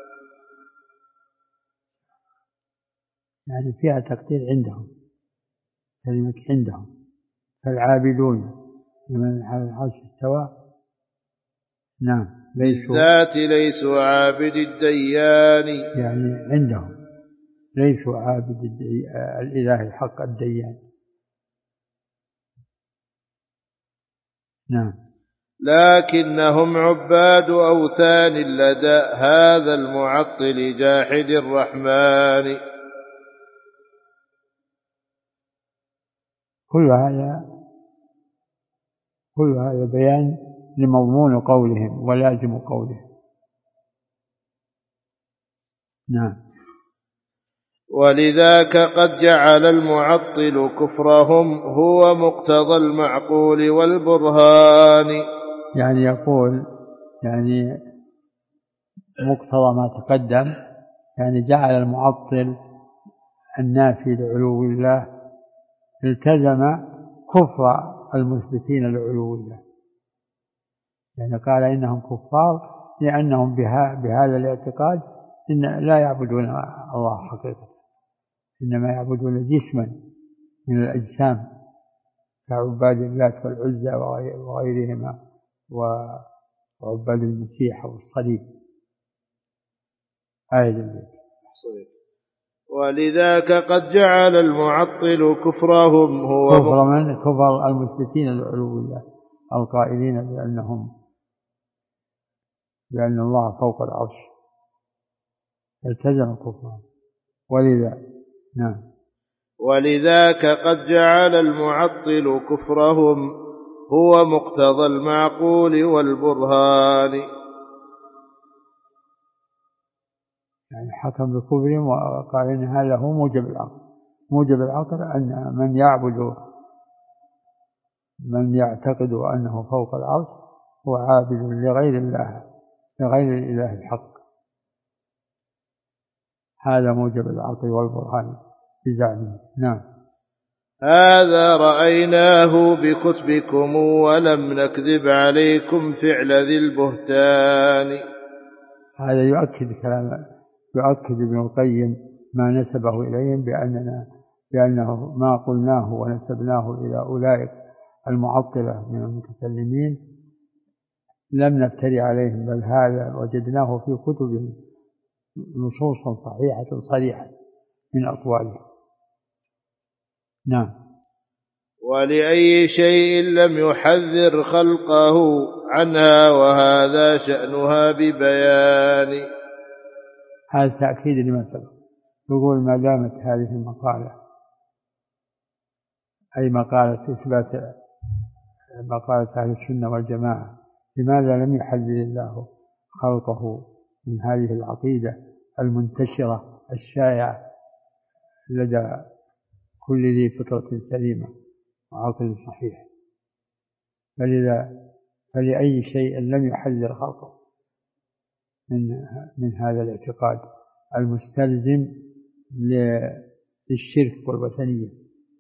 يعني فيها تقدير عندهم، كلمة عندهم. فالعابدون لمن على العرش استوى، نعم، بالذات ليسوا عابد الديان، يعني عندهم ليسوا عابد الإله الحق الديان. نعم. لكنهم عباد أوثان لدى هذا المعطل جاحد الرحمن. كل هذا بيان لمضمون قولهم ولازم قولهم. نعم. ولذاك قد جعل المعطل كفرهم هو مقتضى المعقول والبرهان. يعني يقول يعني مقتضى ما تقدم، يعني جعل المعطل النافي لعلو الله التزم كفر المثبتين لعلو الله، يعني قال إنهم كفار لأنهم بهذا الاعتقاد إن لا يعبدون الله حقيقة، إنما يعبدون جسما من الأجسام كعباد اللات والعزى وغيرهما وعباد المسيح والصليب. ولذاك قد جعل المعطل كفرهم هو كفر المثبتين لعلو الله القائلين بأن الله فوق العرش، التزم كفرهم. ولذاك قد جعل المعطل كفرهم هو مقتضى المعقول والبرهان. يعني حكم بكفرهم وقال إن هذا هو موجب العقل أن من يعتقد أنه فوق العرش هو عابد لغير الله، لغير الإله الحق. هذا موجب العقل والبرهان بزعمه. نعم. هذا رأيناه بكتبكم ولم نكذب عليكم فعل ذي البهتان. هذا يؤكد ابن القيم ما نسبه إليهم بأنه ما قلناه ونسبناه إلى أولئك المعطلة من المتكلمين لم نفتري عليهم، بل هذا وجدناه في كتبهم نصوصا صحيحة صريحة من أقوالهم. نعم. ولأي شيء لم يحذر خلقه عنها وهذا شأنها ببيان. هذا تأكيد لما سبق. يقول ما دامت هذه المقالة أي مقالة إثبات مقالة أهل السنة والجماعة لماذا لم يحذر الله خلقه من هذه العقيدة المنتشرة الشائعة لدى كل ذي فطرة سليمة وعقل صحيح؟ فلأي شيء لم يحذر خلقه من هذا الاعتقاد المستلزم للشرك والوثنية.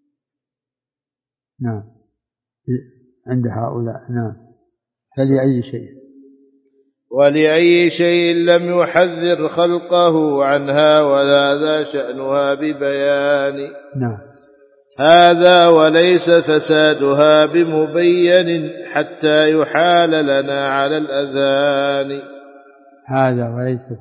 نعم. عند هؤلاء. نعم. ولأي شيء لم يحذر خلقه عنها وهذا شأنها ببيان. نعم. هذا وليس فسادها بمبين حتى يحال لنا على الأذان. هذا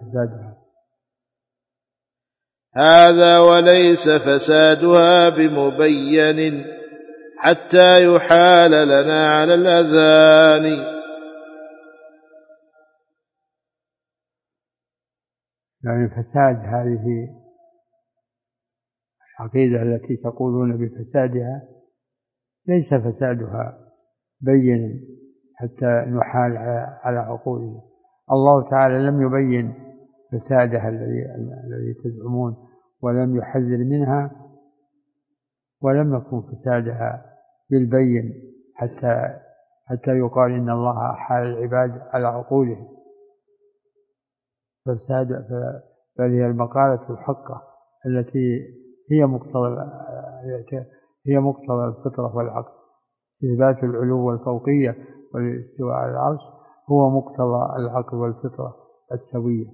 وليس فسادها بمبين حتى يحال لنا على الأذان. يعني فساد هذه العقيدة التي تقولون بفسادها ليس فسادها بينا حتى نحال على عقولنا. الله تعالى لم يبين فسادها الذي تزعمون، ولم يحذر منها، ولم يكن فسادها بالبين حتى يقال إن الله أحال العباد على عقولهم. بل هي المقالة الحقة التي هي مقتضى الفطرة والعقل. إثبات العلو والفوقية والاستواء على العرش هو مقتضى العقل والفطرة السوية.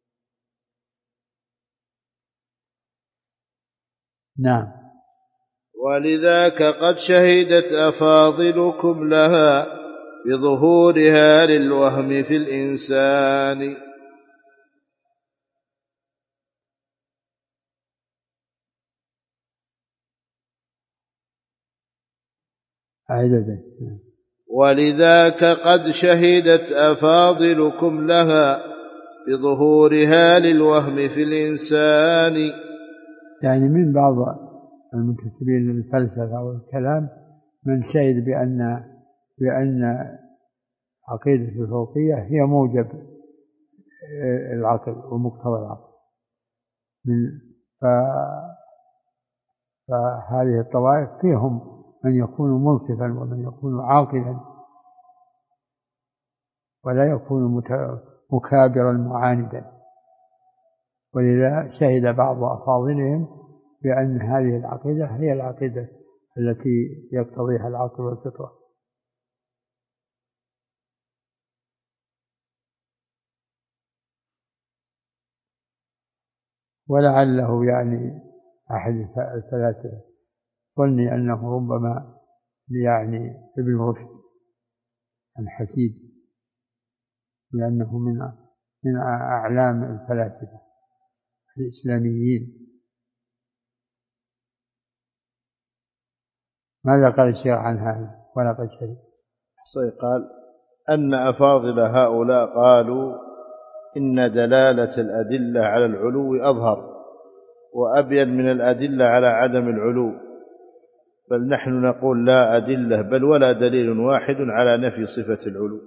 نعم. ولذاك قد شهدت أفاضلكم لها بظهورها للوهم في الإنسان. ولذاك قد شهدت أفاضلكم لها بظهورها للوهم في الإنسان. يعني من بعض المنتسبين للفلسفة والكلام من شهد بأن عقيدة الفوقية هي موجب العقل ومقتضى العقل. فهذه الطوائف فيهم من يكون منصفا ومن يكون عاقلا، ولا يكون مكابرا معاندا. ولذا شهد بعض أفاضلهم بأن هذه العقيدة هي العقيدة التي يقتضيها العقل والفطرة. ولعله يعني أحد الفلاسفة ظني أنه ربما يعني ابن رشد الحفيد، لأنه من أعلام الفلاسفة الإسلاميين. ماذا قال الشيخ عن هذا؟ ولا قد شيء قال أن أفاضل هؤلاء قالوا إن دلالة الأدلة على العلو أظهر وأبين من الأدلة على عدم العلو، بل نحن نقول لا أدلة بل ولا دليل واحد على نفي صفة العلو.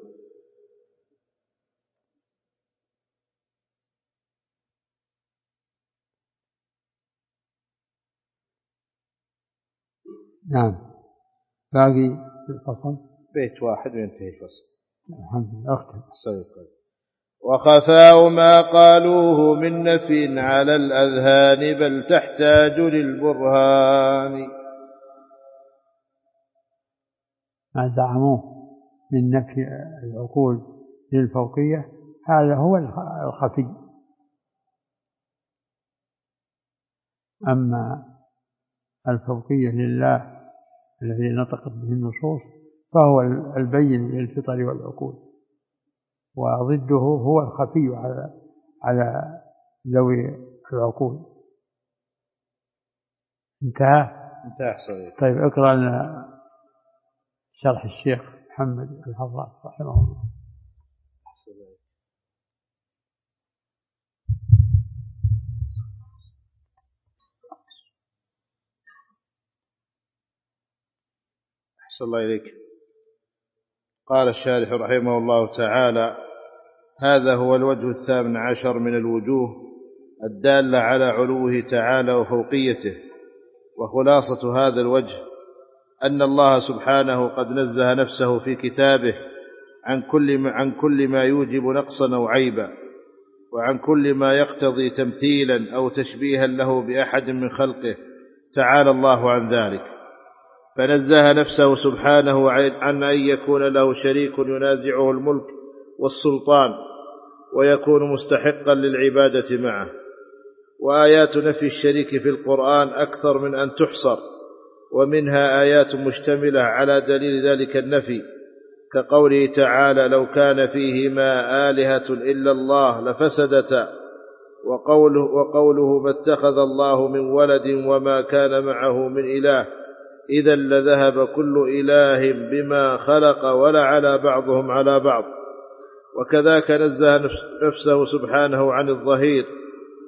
نعم. باقي الفصل بيت واحد وينتهي الفصل. الحمد لله. أختم. وخفاء ما قالوه من نفي على الأذهان بل تحتاج للبرهان. ما زعموه من نفي العقول للفوقية هذا هو الخفي. أما الفوقية لله الذي نطقت به النصوص فهو البين للفطر والعقول، وضده هو الخفي على ذوي العقول. انتهى صحيح. طيب اقرأ لنا شرح الشيخ محمد الحضراء رحمه الله. أحسن الله إليك. قال الشارح رحمه الله تعالى: هذا هو الوجه 18 من الوجوه الدالة على علوه تعالى وفوقيته. وخلاصة هذا الوجه أن الله سبحانه قد نزه نفسه في كتابه عن كل ما يوجب نقصا أو عيبا، وعن كل ما يقتضي تمثيلا أو تشبيها له بأحد من خلقه، تعالى الله عن ذلك. فنزه نفسه سبحانه عن أن يكون له شريك ينازعه الملك والسلطان ويكون مستحقا للعبادة معه. وآيات نفي الشريك في القرآن أكثر من أن تحصر، ومنها آيات مشتملة على دليل ذلك النفي، كقوله تعالى: لو كان فيهما آلهة إلا الله لفسدتا، وقوله: ما اتخذ الله من ولد وما كان معه من إله إذا لذهب كل إله بما خلق ولعلى بعضهم على بعض. وكذاك نزه نفسه سبحانه عن الظهير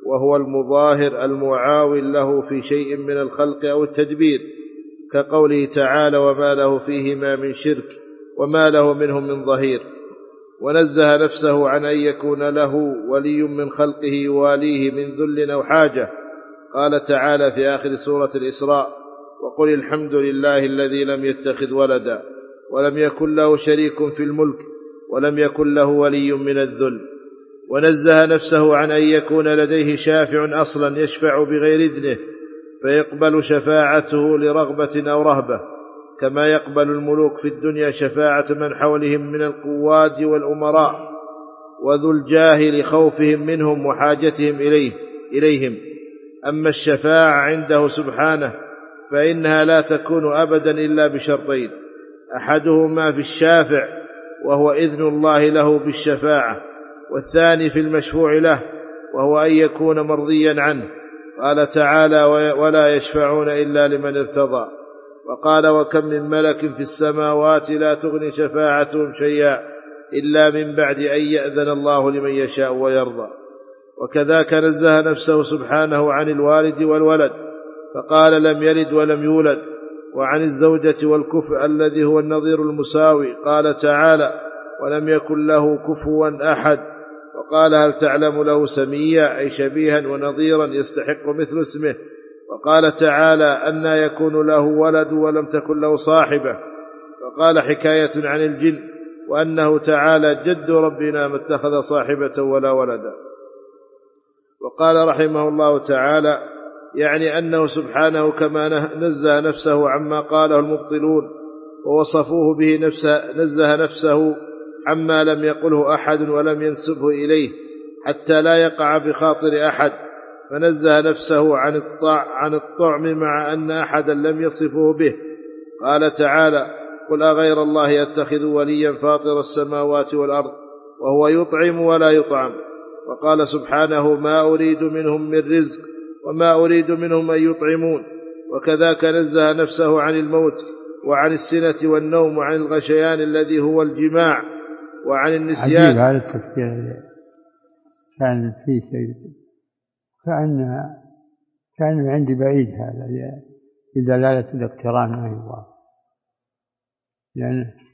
وهو المظاهر المعاون له في شيء من الخلق أو التدبير، كقوله تعالى: وما له فيهما من شرك وما له منهم من ظهير. ونزه نفسه عن أن يكون له ولي من خلقه يواليه من ذل أو حاجة. قال تعالى في آخر سورة الإسراء: وقل الحمد لله الذي لم يتخذ ولدا ولم يكن له شريك في الملك ولم يكن له ولي من الذل. ونزه نفسه عن أن يكون لديه شافع أصلا يشفع بغير إذنه فيقبل شفاعته لرغبة أو رهبة، كما يقبل الملوك في الدنيا شفاعة من حولهم من القواد والأمراء وذو الجاه لخوفهم منهم وحاجتهم إليهم. أما الشفاعة عنده سبحانه فإنها لا تكون أبدا إلا بشرطين: أحدهما في الشافع وهو إذن الله له بالشفاعة، والثاني في المشفوع له وهو أن يكون مرضيا عنه. قال تعالى: ولا يشفعون إلا لمن ارتضى. وقال: وكم من ملك في السماوات لا تغني شفاعتهم شيئا إلا من بعد أن يأذن الله لمن يشاء ويرضى. وكذاك نزه نفسه سبحانه عن الوالد والولد فقال: لم يلد ولم يولد. وعن الزوجة والكفء الذي هو النظير المساوي قال تعالى: ولم يكن له كفوا أحد. وقال: هل تعلم له سميا، أي شبيها ونظيرا يستحق مثل اسمه. وقال تعالى: أنى يكون له ولد ولم تكن له صاحبة. وقال حكاية عن الجن: وأنه تعالى جد ربنا ما اتخذ صاحبة ولا ولدا. وقال رحمه الله تعالى: يعني أنه سبحانه كما نزه نفسه عما قاله المبطلون ووصفوه به نزه نفسه عما لم يقله أحد ولم ينسبه إليه حتى لا يقع بخاطر أحد، فنزه نفسه عن الطعم مع أن أحدا لم يصفه به. قال تعالى: قل أغير الله يتخذ وليا فاطر السماوات والأرض وهو يطعم ولا يطعم. وقال سبحانه: ما أريد منهم من رزق وما أريد منهم أن يطعمون. وكذاك نزه نفسه عن الموت وعن السنة والنوم وعن الغشيان الذي هو الجماع وعن النسيان. عجيب هذا التفسير، كان فيه شيء كان عندي بعيد هذا بدلالة الاقتران مع الله، يعني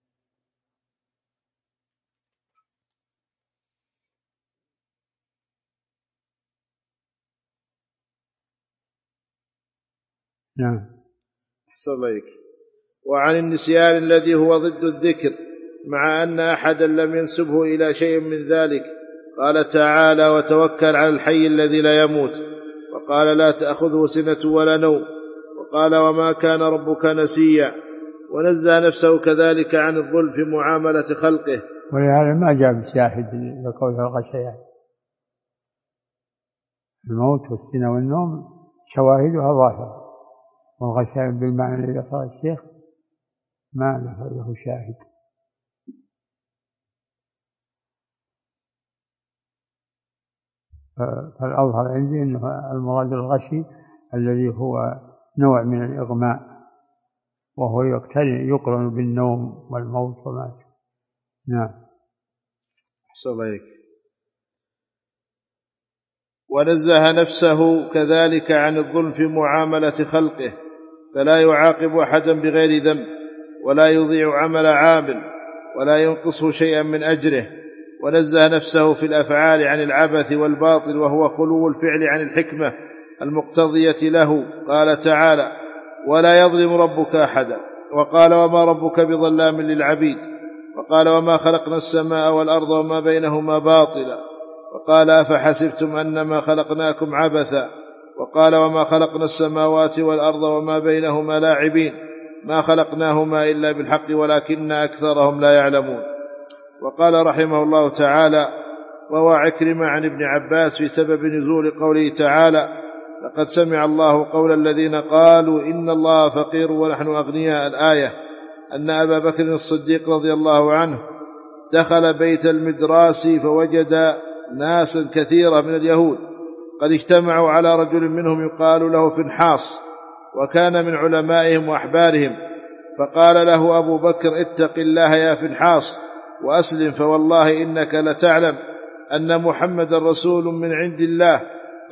نعم. أحسن الله. وعن النسيان الذي هو ضد الذكر مع أن أحدا لم ينسبه إلى شيء من ذلك. قال تعالى: وتوكل على الحي الذي لا يموت. وقال: لا تأخذه سنة ولا نوم. وقال: وما كان ربك نسيا. ونزه نفسه كذلك عن الظلم في معاملة خلقه. ولهذا ما جاء بشاهد لقول الغشيان. الموت والسنة والنوم شواهدها ظاهرة، والغشيان بالمعنى الذي ذكره الشيخ ما له شاهد. فالأظهر عندي أنه المراد الغشي الذي هو نوع من الإغماء، وهو يقرن بالنوم والموت وما. نعم. أحسن الله. ونزه نفسه كذلك عن الظلم في معاملة خلقه، فلا يعاقب أحدا بغير ذنب ولا يضيع عمل عامل ولا ينقصه شيئا من أجره. ونزه نفسه في الأفعال عن العبث والباطل، وهو خلو الفعل عن الحكمة المقتضية له. قال تعالى: ولا يظلم ربك أحدا. وقال: وما ربك بظلام للعبيد. وقال: وما خلقنا السماء والأرض وما بينهما باطلا. وقال: أفحسبتم أنما خلقناكم عبثا. وقال: وما خلقنا السماوات والأرض وما بينهما لاعبين، ما خلقناهما إلا بالحق ولكن أكثرهم لا يعلمون. وقال رحمه الله تعالى: روى عكرمة عن ابن عباس في سبب نزول قوله تعالى: لقد سمع الله قول الذين قالوا إن الله فقير ونحن أغنياء، الآية، أن أبا بكر الصديق رضي الله عنه دخل بيت المدراس فوجد ناسا كثيرة من اليهود قد اجتمعوا على رجل منهم يقال له فنحاص، وكان من علمائهم وأحبارهم. فقال له أبو بكر: اتق الله يا فنحاص وأسلم، فوالله إنك لتعلم أن محمد رسول من عند الله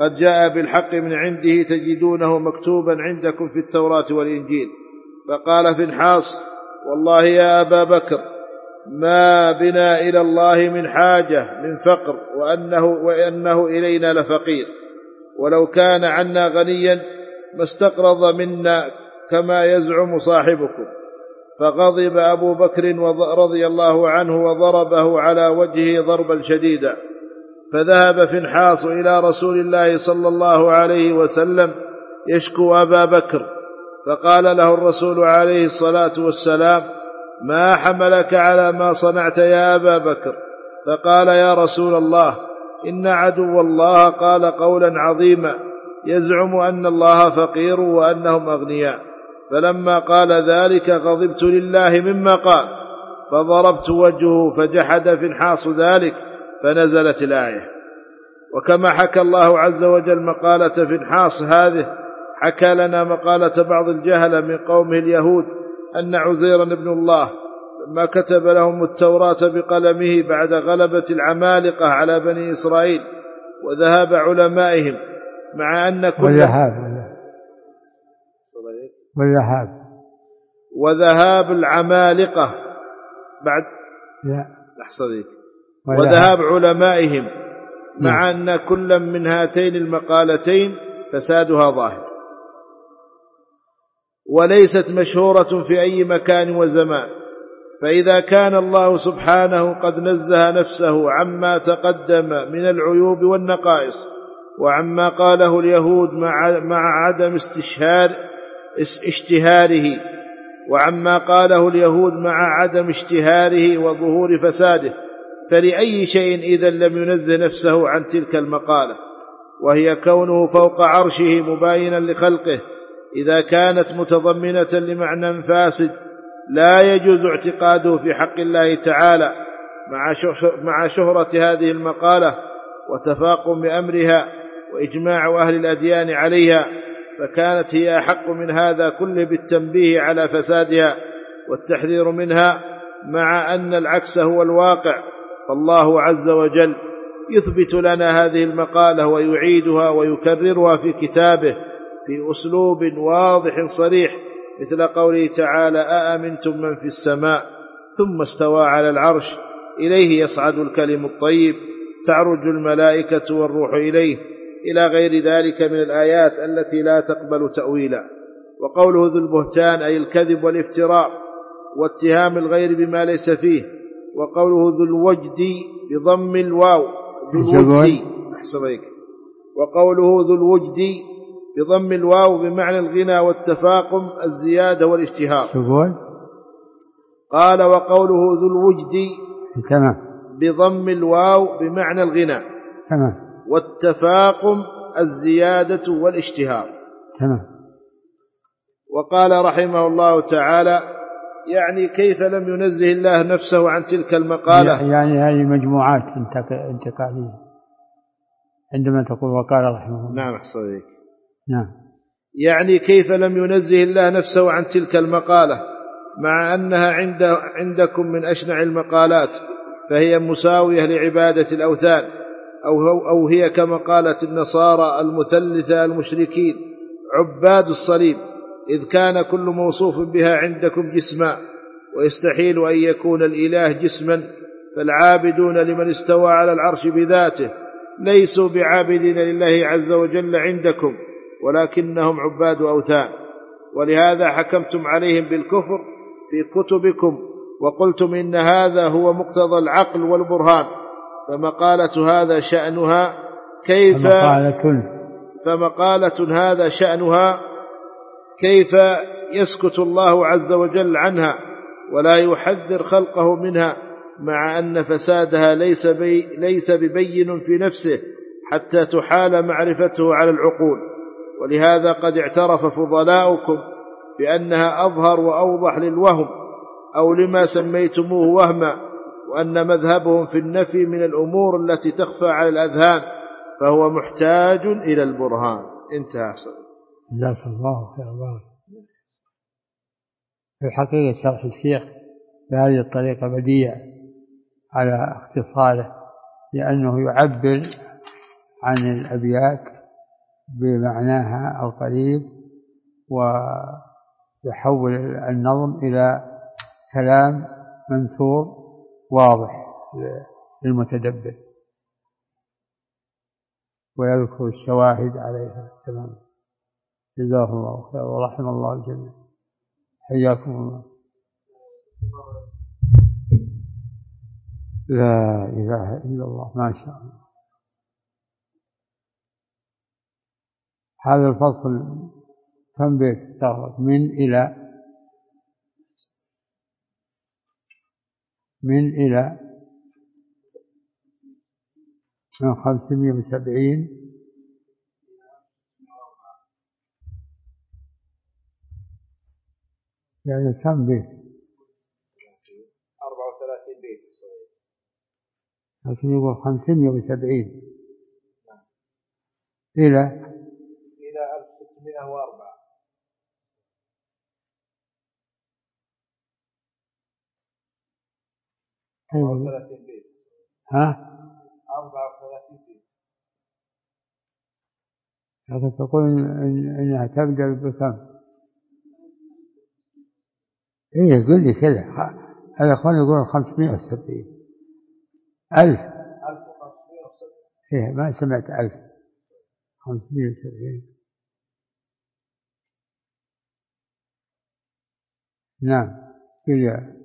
قد جاء بالحق من عنده تجدونه مكتوبا عندكم في التوراة والإنجيل. فقال فنحاس: والله يا أبا بكر ما بنا إلى الله من حاجة من فقر، وأنه إلينا لفقير، ولو كان عنا غنيا ما استقرض منا كما يزعم صاحبكم. فغضب أبو بكر رضي الله عنه وضربه على وجهه ضربا شديدا. فذهب فنحاس إلى رسول الله صلى الله عليه وسلم يشكو أبا بكر، فقال له الرسول عليه الصلاة والسلام: ما حملك على ما صنعت يا أبا بكر؟ فقال: يا رسول الله إن عدو الله قال قولا عظيما يزعم أن الله فقير وأنهم أغنياء، فلما قال ذلك غضبت لله مما قال، فضربت وجهه فجحد فنحاس ذلك، فنزلت الآية. وكما حكى الله عز وجل مقالة فنحاس هذه، حكى لنا مقالة بعض الجهلة من قومه اليهود أن عزيرا ابن الله لما كتب لهم التوراة بقلمه بعد غلبة العمالقة على بني إسرائيل وذهاب علمائهم، مع أن كل وذهاب العمالقة بعد وذهاب علمائهم، مع أن كل من هاتين المقالتين فسادها ظاهر، وليست مشهورة في أي مكان وزمان. فإذا كان الله سبحانه قد نزه نفسه عما تقدم من العيوب والنقائص وعما قاله اليهود مع عدم اشتهاره وظهور فساده، فلأي شيء إذن لم ينزه نفسه عن تلك المقالة، وهي كونه فوق عرشه مباينا لخلقه إذا كانت متضمنة لمعنى فاسد لا يجوز اعتقاده في حق الله تعالى، مع شهرة هذه المقالة وتفاقم أمرها وإجماع أهل الأديان عليها، فكانت هي أحق من هذا كله بالتنبيه على فسادها والتحذير منها، مع أن العكس هو الواقع. فالله عز وجل يثبت لنا هذه المقالة ويعيدها ويكررها في كتابه في أسلوب واضح صريح، مثل قوله تعالى: أأمنتم من في السماء ثم استوى على العرش إليه يصعد الكلم الطيب تعرج الملائكة والروح إليه، إلى غير ذلك من الآيات التي لا تقبل تأويلا. وقوله ذو البهتان أي الكذب والافتراء واتهام الغير بما ليس فيه. وقوله ذو الوجد بضم الواو وقوله ذو الوجد بضم الواو بمعنى الغنى والتفاقم الزيادة والاشتهار. قال: وقوله ذو الوجد بضم الواو بمعنى الغنى والتفاقم الزيادة والاشتهار. وقال رحمه الله تعالى: يعني كيف لم ينزه الله نفسه عن تلك المقالة؟ يعني هذه مجموعات انتقالية عندما تقول وقال رحمه الله. نعم أحسنك. نعم. يعني كيف لم ينزه الله نفسه عن تلك المقالة، مع أنها عندكم من أشنع المقالات، فهي مساوية لعبادة الأوثان، أو هي كما قالت النصارى المثلثة المشركين عباد الصليب، إذ كان كل موصوف بها عندكم جسما، ويستحيل أن يكون الإله جسما، فالعابدون لمن استوى على العرش بذاته ليسوا بعابدين لله عز وجل عندكم، ولكنهم عباد أوثان، ولهذا حكمتم عليهم بالكفر في كتبكم، وقلتم إن هذا هو مقتضى العقل والبرهان. فمقالة هذا شأنها كيف يسكت الله عز وجل عنها ولا يحذر خلقه منها، مع أن فسادها ليس ببين في نفسه حتى تحال معرفته على العقول. ولهذا قد اعترف فضلاؤكم بأنها أظهر وأوضح للوهم أو لما سميتموه وهما، وأن مذهبهم في النفي من الأمور التي تخفى على الأذهان، فهو محتاج إلى البرهان. انتهى. جزاك الله خير. في الحقيقة شرح الشيخ بهذه الطريقة بديع على اختصاره، لأنه يعبر عن الأبيات بمعناها القريب ويحول النظم إلى كلام منثور واضح للمتدبر ويذكر الشواهد عليها تماما. جزاهم الله خير ورحم الله الجميع. حياكم الله. لا إله إلا الله. ما شاء الله. هذا الفصل كم بيت استغرق؟ من 570 يعني كم بيت؟ 34 بيت لكن يقول 570 إلى 1604. أيوة. 34 بيت. ها؟ 34 بيت. لكن تقول إنها تبدأ بكم؟ إيه قل لي كذا. هذا أخوان يقولون 570 1000. 1570. إيه ما سمعت 1000. 570. نعم. قل يا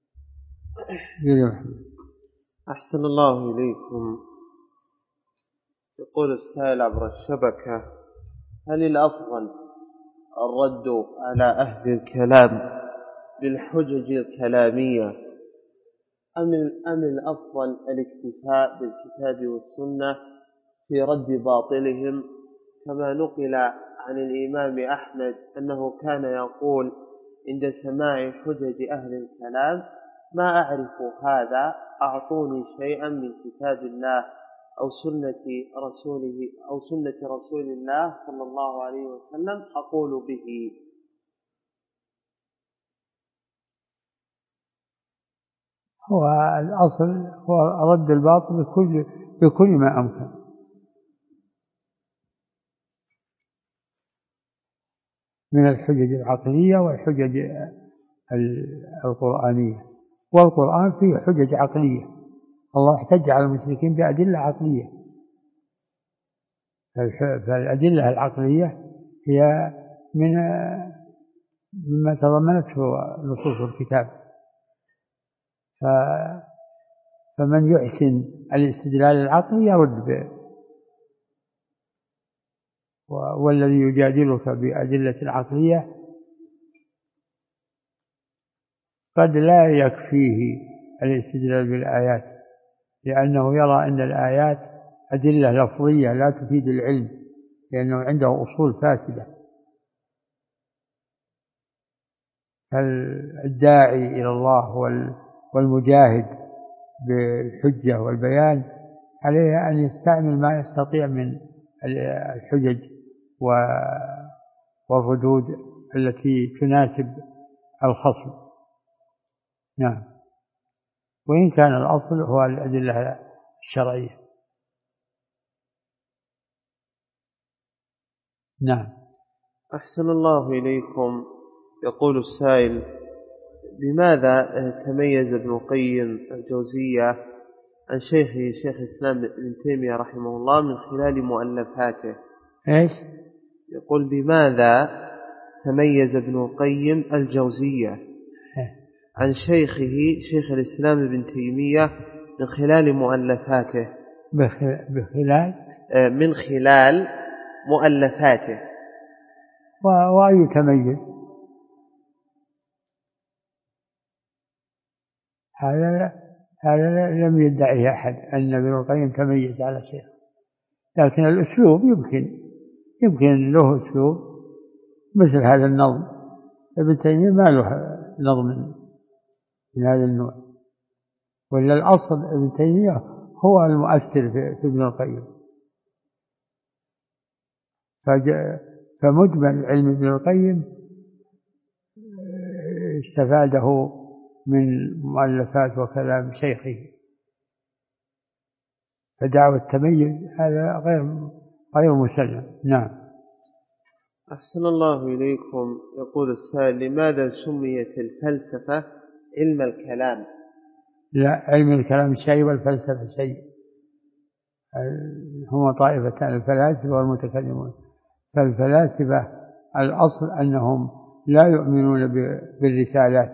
محمد. أحسن الله إليكم. يقول السائل عبر الشبكة: هل الأفضل الرد على أهل الكلام بالحجج الكلامية أم الأفضل الاكتفاء بالكتاب والسنة في رد باطلهم، كما نقل عن الإمام أحمد أنه كان يقول عند سماع حجج أهل الكلام: ما أعرف هذا، أعطوني شيئا من كتاب الله أو سنة رسول الله صلى الله عليه وسلم أقول به. هو الأصل هو رد الباطل بكل ما أمكن. من الحجج العقلية والحجج القرآنية. والقرآن فيه حجج عقلية، الله احتج على المشركين بأدلة عقلية. فالأدلة العقلية هي مما تضمنته نصوص الكتاب. فمن يحسن الاستدلال العقلي يرد به، والذي يجادلك بأدلة العقلية قد لا يكفيه الاستدلال بالآيات، لأنه يرى أن الآيات أدلة لفظية لا تفيد العلم، لأنه عنده أصول فاسدة. فالداعي إلى الله والمجاهد بالحجة والبيان عليه أن يستعمل ما يستطيع من الحجج والردود التي تناسب الخصم. نعم. وإن كان الأصل هو الأدلة الشرعية. نعم. أحسن الله إليكم. يقول السائل: بماذا تميز ابن القيم الجوزية عن شيخه شيخ الإسلام ابن تيمية رحمه الله من خلال مؤلفاته؟ إيش؟ يقول: بماذا تميز ابن القيم الجوزية عن شيخه شيخ الإسلام ابن تيمية من خلال مؤلفاته؟ من خلال مؤلفاته. وأي تميز؟ هذا لم يدعي أحد أن ابن القيم تميز على شيء، لكن الأسلوب يمكن له أسلوب مثل هذا النظم. ابن تيمية ما له نظم من هذا النوع، ولا الأصل ابن تيمية هو المؤثر في ابن القيم. فمجمل علم ابن القيم استفاده من مؤلفات وكلام شيخه. فدعوة التميز هذا غير مسلم. نعم. أحسن الله إليكم. يقول السائل: لماذا سميت الفلسفة علم الكلام؟ لا، علم الكلام شيء والفلسفة شيء، هما طائفتان، الفلاسفة والمتكلمون. فالفلاسفة الأصل أنهم لا يؤمنون بالرسالات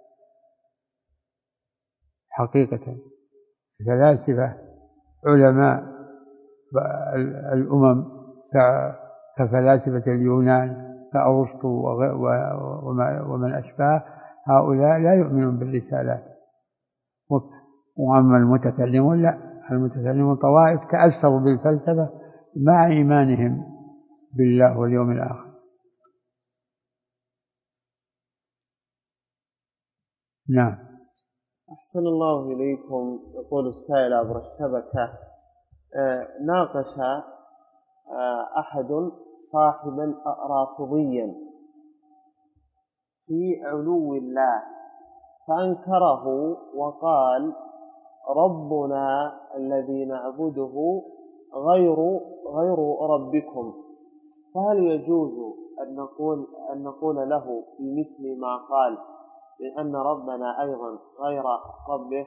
حقيقة. الفلاسفة علماء الأمم كفلاسفة اليونان كأرسطو ومن أشباه، هؤلاء لا يؤمنون بالرسالات. وأما المتكلمون لا، المتكلمون طوائف تأثروا بالفلسفة مع إيمانهم بالله واليوم الآخر. نعم. أحسن الله إليكم. يقول السائل عبر الشبكة: ناقش أحد صاحبا رافضيا في علو الله فأنكره وقال: ربنا الذي نعبده غير ربكم، فهل يجوز أن نقول له في مثل ما قال بأن ربنا أيضا غير ربه؟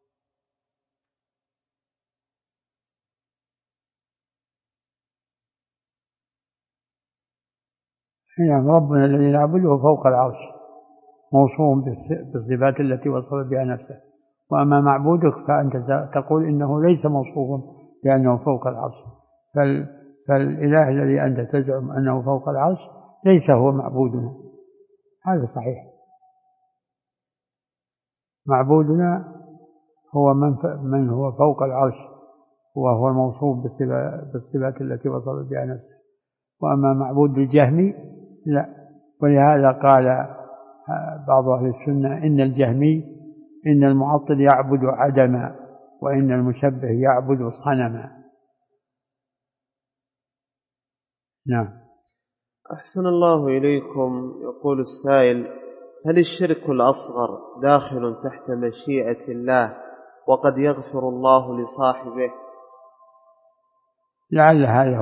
نعم، ربنا الذي نعبده فوق العرش، موصوف بالصفات التي وصف بها نفسه. وأما معبودك فأنت تقول إنه ليس موصوفا بأنه فوق العرش. فالإله الذي أنت تزعم أنه فوق العرش ليس هو معبودنا، هذا صحيح. معبودنا هو من هو فوق العرش، وهو الموصوف بالصفات التي وصف بها نفسه. وأما معبود الجهمي لا. ولهذا قال بعض أهل السنة: إن المعطل يعبد عدما، وإن المشبه يعبد صنما. نعم. أحسن الله إليكم. يقول السائل: هل الشرك الأصغر داخل تحت مشيئة الله وقد يغفر الله لصاحبه؟ لعل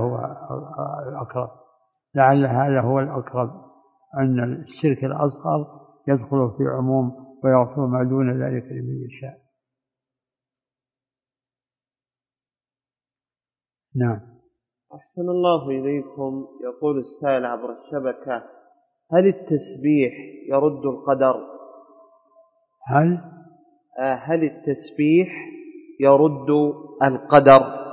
هذا هو الأقرب، أن الشرك الأصغر يدخل في عموم ويغفر ما دون ذلك لمن يشاء. نعم. أحسن الله إليكم. يقول السائل عبر الشبكة: هل التسبيح يرد القدر؟ هل التسبيح يرد القدر؟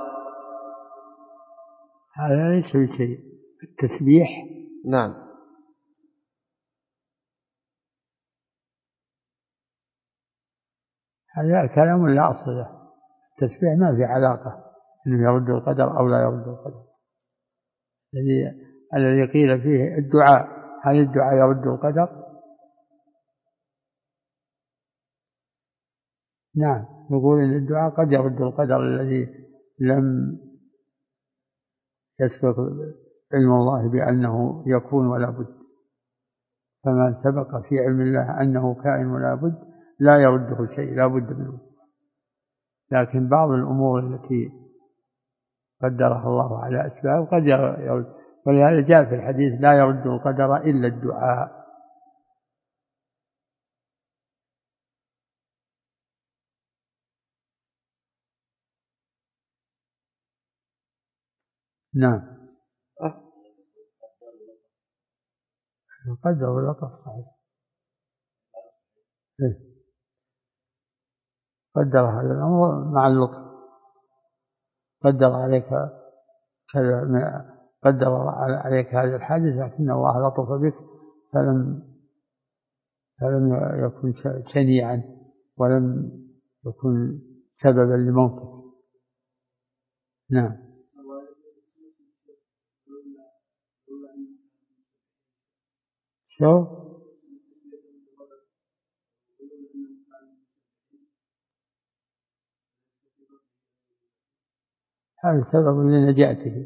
هذا ليس بشيء. التسبيح نعم. هذا كلام لا أصل له. التسبيح ما في علاقة إنه يرد القدر أو لا يرد القدر. الذي قيل فيه الدعاء، هل الدعاء يرد القدر؟ نعم، نقول إن الدعاء قد يرد القدر الذي لم يسبق علم الله بأنه يكون ولا بد. فما سبق في علم الله أنه كائن ولا بد لا يرده شيء، لا بد منه. لكن بعض الأمور التي قدرها الله على أسباب قد يرد، ولهذا جاء في الحديث: لا يرد القدر إلا الدعاء. نعم. القدر واللطف صحيح. قدر هذا الأمر مع اللطف. قدر عليك هذا الحادث، لكن الله لطف بك فلم يكن شنيعا ولم يكن سببا لموتك. نعم. شو هذا سبب لنجاته.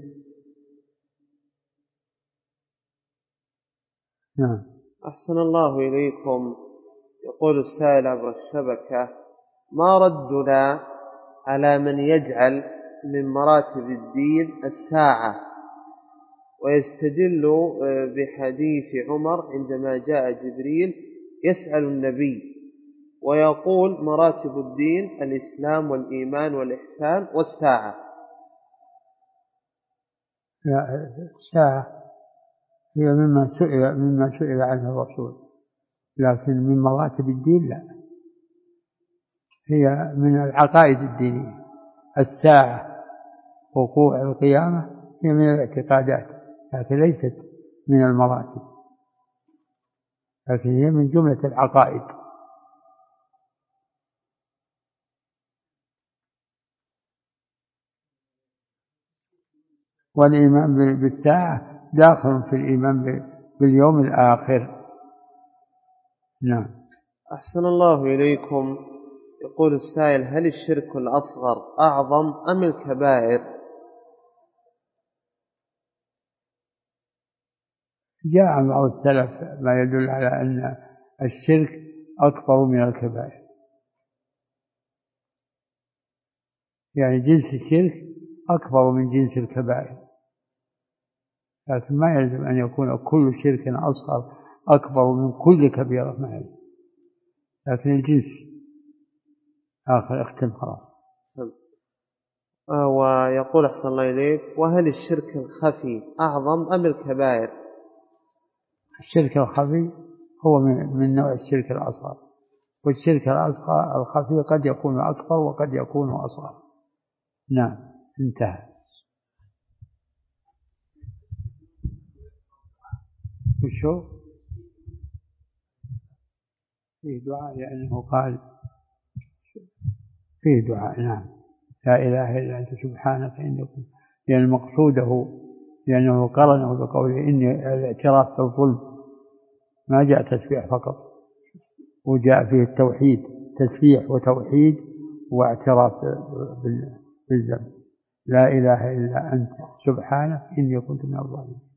نعم. أحسن الله إليكم. يقول السائل عبر الشبكة: ما ردنا على من يجعل من مراتب الدين الساعة ويستدل بحديث عمر عندما جاء جبريل يسأل النبي ويقول مراتب الدين الإسلام والإيمان والإحسان والساعة. الساعة هي مما سئل عنه الرسول، لكن من مراتب الدين لا، هي من العقائد الدينية. الساعة وقوع القيامة هي من الاعتقادات، لكن ليست من المراتب، لكن هي من جملة العقائد. والإيمان بالساعة داخل في الإيمان باليوم الآخر. نعم. أحسن الله إليكم. يقول السائل: هل الشرك الأصغر أعظم أم الكبائر؟ جاء عن بعض السلف ما يدل على أن الشرك أكبر من الكبائر، يعني جنس الشرك أكبر من جنس الكبائر، لكن ما يلزم أن يكون كل شرك أصغر أكبر من كل كبيرة، ما يلزم، لكن الجنس آخر اختم خلاص. ويقول أحسن الله إليك: وهل الشرك الخفي أعظم أم الكبائر؟ الشرك الخفي هو من نوع الشرك الأصغر، والشرك الأصغر الخفي قد يكون أكبر وقد يكون أصغر. نعم، انتهى. وشو فيه دعاء، لأنه قال فيه دعاء. نعم، لا إله إلا أنت سبحانك إني كنت، لأن مقصوده لأنه قرنه بقوله إني الاعتراف بالظلم، ما جاء تسبيح فقط، وجاء فيه التوحيد، تسبيح وتوحيد واعتراف بالذنب. لا إله إلا أنت سبحانك إني كنت من الظالمين.